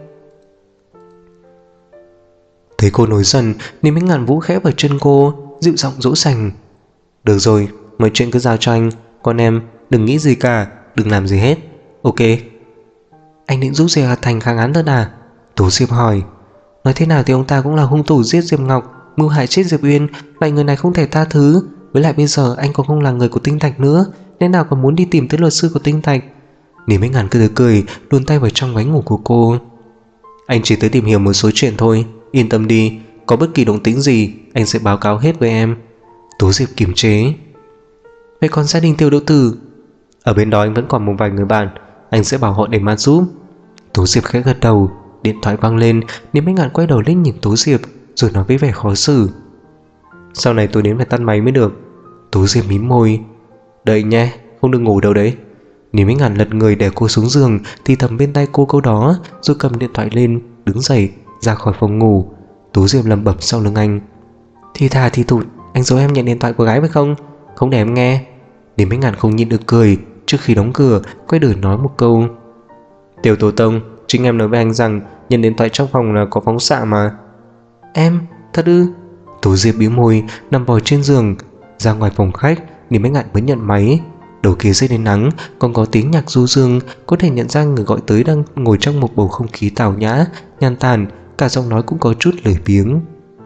Thấy cô nổi giận, Lý Bách Ngạn vũ khẽ vào chân cô, dịu giọng dỗ dành. Được rồi, mọi chuyện cứ giao cho anh. Còn em, đừng nghĩ gì cả, đừng làm gì hết. Ok. Anh định giúp Diệp Hạc Thành kháng án thật à? Tố Diệp hỏi. Nói thế nào thì ông ta cũng là hung thủ giết Diệp Ngọc, mưu hại chết Diệp Uyên, loại người này không thể tha thứ. Với lại bây giờ anh còn không là người của Tinh Thạch nữa, nên nào còn muốn đi tìm tới luật sư của Tinh Thạch. Lý Bách Ngạn cười, luồn tay vào trong váy ngủ của cô. Anh chỉ tới tìm hiểu một số chuyện thôi, yên tâm đi, có bất kỳ động tĩnh gì anh sẽ báo cáo hết với em. Tố Diệp kiềm chế. Vậy còn gia đình Tiểu Đỗ Tử? Ở bên đó anh vẫn còn một vài người bạn, anh sẽ bảo họ để mắt giúp. Tố Diệp khẽ gật đầu. Điện thoại vang lên, Lý Bách Ngạn quay đầu lên nhìn Tố Diệp, rồi nói với vẻ khó xử. Sau này tôi đến phải tắt máy mới được. Tố Diệp mím môi. Đợi nhé, không được ngủ đâu đấy. Lý Bách Ngạn lật người để cô xuống giường, thì thầm bên tay cô câu đó, rồi cầm điện thoại lên, đứng dậy, ra khỏi phòng ngủ. Tố Diệp lẩm bẩm sau lưng anh. Thì thà thì thụt, anh giấu em nhận điện thoại của gái phải không? Không để em nghe. Lý Bách Ngạn không nhịn được cười, trước khi đóng cửa, quay đời nói một câu. Tiểu Tổ Tông, chính em nói với anh rằng nhận điện thoại trong phòng là có phóng xạ mà. Em, thật ư? Tố Diệp bĩu môi, nằm bò trên giường. Ra ngoài phòng khách, Lý Bách Ngạn mới nhận máy. Đầu kia dưới đến nắng, còn có tiếng nhạc du dương, có thể nhận ra người gọi tới đang ngồi trong một bầu không khí tào nhã, nhan tàn, cả giọng nói cũng có chút lười biếng.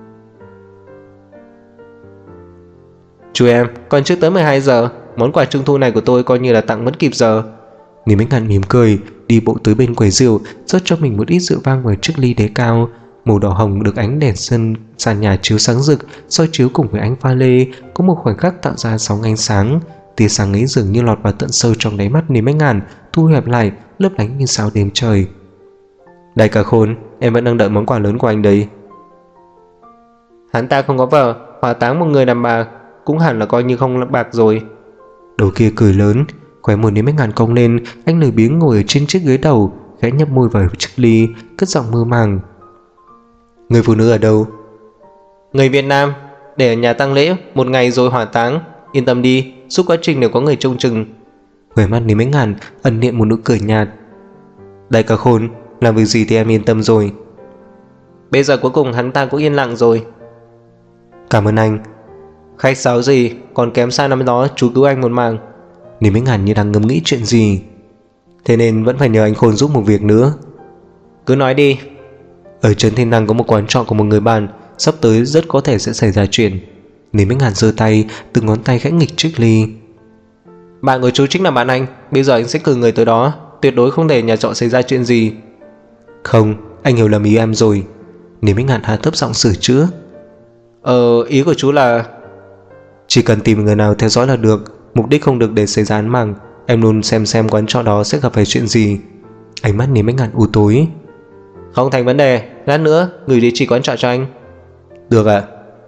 Chú em, còn chưa tới 12 giờ, món quà trung thu này của tôi coi như là tặng vẫn kịp giờ. Lý Bách Ngạn mỉm cười, đi bộ tới bên quầy rượu, rót cho mình một ít rượu vang vào chiếc ly đế cao. Màu đỏ hồng được ánh đèn sàn nhà chiếu sáng rực, soi chiếu cùng với ánh pha lê, có một khoảnh khắc tạo ra sóng ánh sáng. Tia sáng ấy dường như lọt vào tận sâu trong đáy mắt Lý Bách Ngạn, thu hẹp lại, lấp lánh như sao đêm trời. Đại ca Khôn, em vẫn đang đợi món quà lớn của anh đây. Hắn ta không có vợ, hỏa táng một người đàn bà, cũng hẳn là coi như không bạc rồi. Đầu kia cười lớn, khóe môi Lý Bách Ngạn cong lên, anh lười biếng ngồi ở trên chiếc ghế đầu, khẽ nhấp môi vào chiếc ly, cất giọng mơ màng. Người phụ nữ ở đâu? Người Việt Nam, để ở nhà tang lễ một ngày rồi hỏa táng. Yên tâm đi, suốt quá trình đều có người trông chừng. Khóe mắt Lý Bách Ngạn ẩn hiện một nụ cười nhạt. Đại ca Khôn, làm việc gì thì em yên tâm rồi. Bây giờ cuối cùng hắn ta cũng yên lặng rồi. Cảm ơn anh. Khách sáo gì, còn kém xa năm đó chú cứu anh một mạng. Lý Bách Ngạn như đang ngẫm nghĩ chuyện gì. Thế nên vẫn phải nhờ anh Khôn giúp một việc nữa. Cứ nói đi. Ở Trấn Thiên Đăng có một quán trọ của một người bạn, sắp tới rất có thể sẽ xảy ra chuyện. Lý Minh Ngạn giơ tay, từng ngón tay khẽ nghịch chiếc ly. Bạn của chú chính là bạn anh, bây giờ anh sẽ cử người tới đó, tuyệt đối không để nhà trọ xảy ra chuyện gì. Không, anh hiểu lầm ý em rồi. Lý Minh Ngạn hạ thấp giọng sửa chữa. Ý của chú là... Chỉ cần tìm người nào theo dõi là được, mục đích không được để xảy ra án mạng. Em luôn xem quán trọ đó sẽ gặp phải chuyện gì. Ánh mắt Lý Minh Ngạn u tối. Không thành vấn đề, lát nữa gửi địa chỉ quán trọ cho anh. Được ạ.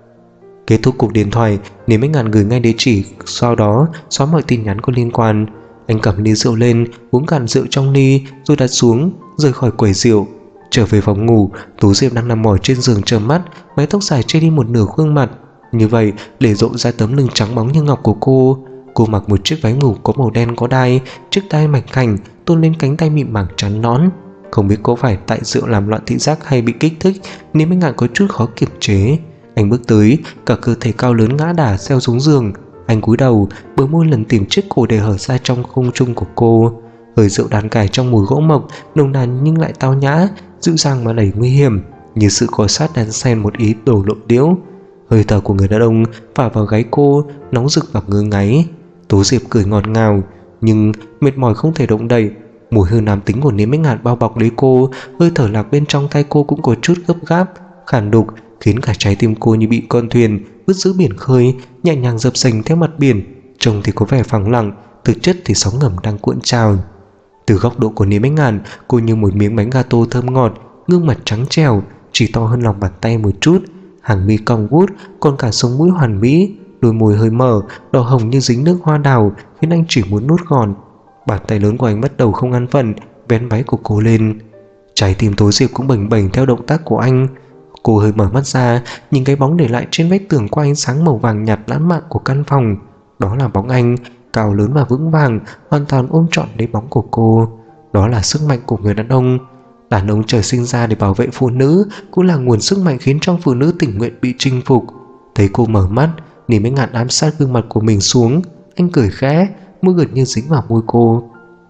Kết thúc cuộc điện thoại, Lý Minh Ngạn gửi ngay địa chỉ, sau đó xóa mọi tin nhắn có liên quan. Anh cầm ly rượu lên, uống cạn rượu trong ly rồi đặt xuống, rời khỏi quầy rượu. Trở về phòng ngủ, Tố Diệp đang nằm mỏi trên giường trơ mắt, mái tóc dài che đi một nửa khuôn mặt, như vậy để lộ ra tấm lưng trắng bóng như ngọc của cô. Cô mặc một chiếc váy ngủ có màu đen có đai, chiếc đai mảnh khảnh tôn lên cánh tay mịn màng trắng nõn. Không biết có phải tại rượu làm loạn thị giác hay bị kích thích, Lý Minh Ngạn có chút khó kiềm chế. Anh bước tới, cả cơ thể cao lớn ngã đả xeo xuống giường. Anh cúi đầu, bờ môi lần tìm chiếc cổ để hở ra trong không trung của cô. Hơi rượu đàn cải trong mùi gỗ mộc, nồng nàn nhưng lại tao nhã, dịu dàng mà đầy nguy hiểm, như sự cọ sát đan xen một ý đồ lộ liễu. Hơi thở của người đàn ông phả vào gáy cô, nóng rực và ngứa ngáy. Tố Diệp cười ngọt ngào, nhưng mệt mỏi không thể động đậy. Mùi hương nam tính của Lý Minh Ngạn bao bọc lấy cô, hơi thở lạc bên trong tay cô cũng có chút gấp gáp, khản đục, khiến cả trái tim cô như bị con thuyền vứt giữa biển khơi, nhẹ nhàng dập dềnh theo mặt biển. Trông thì có vẻ phẳng lặng, thực chất thì sóng ngầm đang cuộn trào. Từ góc độ của Lý Minh Ngạn, cô như một miếng bánh gato thơm ngọt, gương mặt trắng trẻo, chỉ to hơn lòng bàn tay một chút, hàng mi cong vút, còn cả sống mũi hoàn mỹ, đôi môi hơi mở, đỏ hồng như dính nước hoa đào, khiến anh chỉ muốn nuốt gọn. Bàn tay lớn của anh bắt đầu không an phận, vén váy của cô lên. Trái tim Tố Diệp cũng bềnh bềnh theo động tác của anh. Cô hơi mở mắt ra, nhìn cái bóng để lại trên vách tường qua ánh sáng màu vàng nhạt lãng mạn của căn phòng. Đó là bóng anh, cao lớn và vững vàng, hoàn toàn ôm trọn lấy bóng của cô. Đó là sức mạnh của người đàn ông. Đàn ông trời sinh ra để bảo vệ phụ nữ, cũng là nguồn sức mạnh khiến cho phụ nữ tình nguyện bị chinh phục. Thấy cô mở mắt, Lý Minh Ngạn ám sát gương mặt của mình xuống. Anh cười khẽ, môi gần như dính vào môi cô.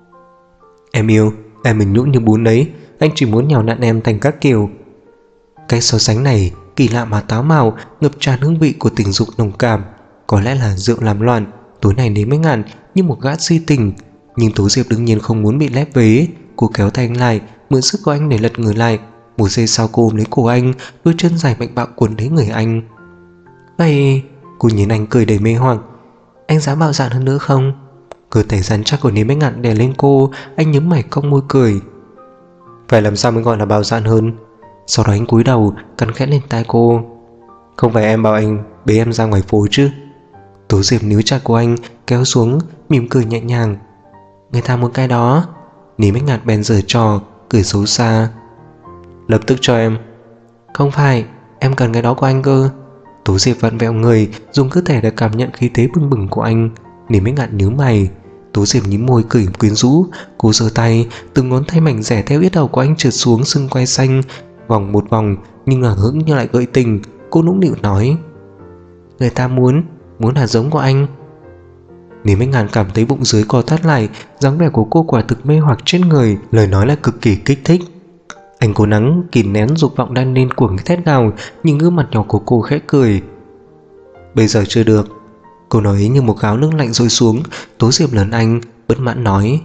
Em yêu, em mình nhũn như bún đấy, anh chỉ muốn nhào nặn em thành các kiểu. Cái so sánh này kỳ lạ mà táo mào, ngập tràn hương vị của tình dục nồng cảm. Có lẽ là rượu làm loạn, tối nay Lý Minh Ngạn như một gã si tình. Nhưng Tố Diệp đương nhiên không muốn bị lép vế. Cô kéo tay anh lại, mượn sức của anh để lật người lại. Một giây sau cô ôm lấy cổ anh, đôi chân dài mạnh bạo cuốn lấy người anh. Vậy... Cô nhìn anh cười đầy mê hoặc. Anh dám bạo dạn hơn nữa không? Cơ thể rắn chắc của Lý Minh Ngạn đè lên cô. Anh nhếch mày cong môi cười. Phải làm sao mới gọi là bạo dạn hơn? Sau đó anh cúi đầu cắn khẽ lên tai cô. Không phải em bảo anh bế em ra ngoài phố chứ? Tố Diệp níu chặt của anh, kéo xuống, mỉm cười nhẹ nhàng. Người ta muốn cái đó. Lý Minh Ngạn bèn giở trò, cười xấu xa. Lập tức cho em. Không phải, em cần cái đó của anh cơ. Tố Diệp vặn vẹo người, dùng cơ thể để cảm nhận khí thế bừng bừng của anh. Lý Minh Ngạn nhíu mày. Tố Diệp nhếch môi cười quyến rũ. Cô giơ tay, từng ngón tay mảnh rẻ theo yết hầu của anh trượt xuống xương quai xanh, vòng một vòng nhưng ngả hững như lại gợi tình. Cô nũng nịu nói. Người ta muốn hạt giống của anh. Lý Minh Ngạn cảm thấy bụng dưới co thắt lại, dáng vẻ của cô quả thực mê hoặc trên người, lời nói là cực kỳ kích thích. Anh cố gắng kìm nén dục vọng đang lên cuồng thét gào, nhìn gương mặt nhỏ của cô khẽ cười. Bây giờ chưa được. Cô nói ấy như một gáo nước lạnh rơi xuống. Tố Diệp lớn anh, bất mãn nói.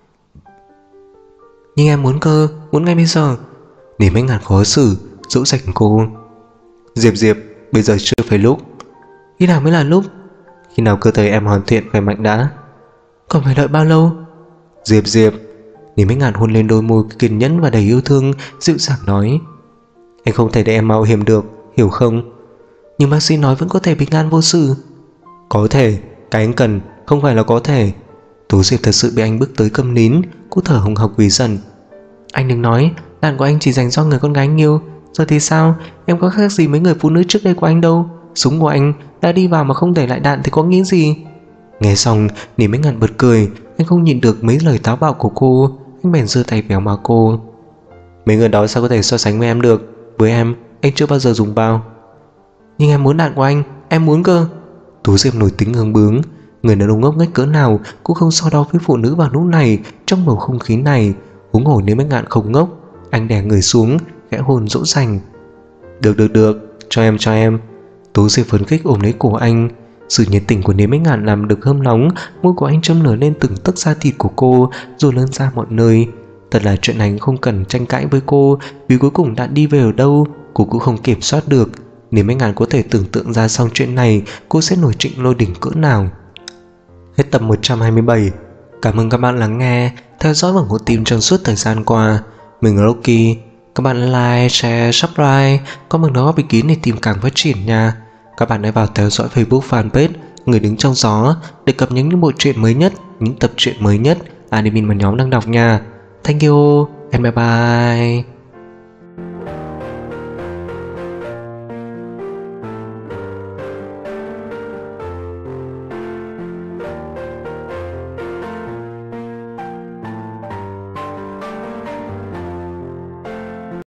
Nhưng em muốn cơ, muốn ngay bây giờ. Lý Minh Ngạn khó xử, dỗ dành cô. Diệp, bây giờ chưa phải lúc. Khi nào mới là lúc? Khi nào cơ thể em hoàn thiện khỏe mạnh đã. Còn phải đợi bao lâu? Diệp. Lý Minh Ngạn hôn lên đôi môi kiên nhẫn và đầy yêu thương, dịu dàng nói. Anh không thể để em mạo hiểm được, hiểu không? Nhưng bác sĩ nói vẫn có thể bình an vô sự. Có thể, cái anh cần không phải là có thể. Tố Diệp thật sự bị anh bức tới câm nín. Cô thở hồng hộc vì giận. Anh đừng nói, đàn của anh chỉ dành cho người con gái anh yêu. Giờ thì sao? Em có khác gì mấy người phụ nữ trước đây của anh đâu. Súng của anh đã đi vào mà không để lại đạn thì có nghĩa gì? Nghe xong, Lý Minh Ngạn bật cười. Anh không nhịn được mấy lời táo bạo của cô. Anh bèn giơ tay véo má cô. Mấy người đó sao có thể so sánh với em được? Với em, anh chưa bao giờ dùng bao. Nhưng em muốn đạn của anh, em muốn cơ. Tú Diệp nổi tính hương bướng. Người đàn ông ngốc nghếch cỡ nào cũng không so đo với phụ nữ vào lúc này, trong bầu không khí này. Huống hồ nếu Minh Ngạn không ngốc. Anh đè người xuống, khẽ hôn dỗ dành. Được, cho em. Tú Diệp phấn khích ôm lấy cổ anh. Sự nhiệt tình của Niềm Ánh Ngạn làm được hâm nóng, môi của anh châm lửa lên từng tấc da thịt của cô, rồi lớn ra mọi nơi. Thật là chuyện này không cần tranh cãi với cô, vì cuối cùng đã đi về ở đâu, cô cũng không kiểm soát được. Niềm Ánh Ngạn có thể tưởng tượng ra sau chuyện này, cô sẽ nổi trịnh lôi đỉnh cỡ nào. Hết tập 127. Cảm ơn các bạn lắng nghe, theo dõi và ủng hộ team trong suốt thời gian qua. Mình là Rocky. Các bạn like, share, subscribe, comment đóng góp ý kiến để team càng phát triển nha. Các bạn hãy vào theo dõi Facebook fanpage Người Đứng Trong Gió để cập nhật những bộ truyện mới nhất, những tập truyện mới nhất admin mà nhóm đang đọc nha. Thank you and bye bye.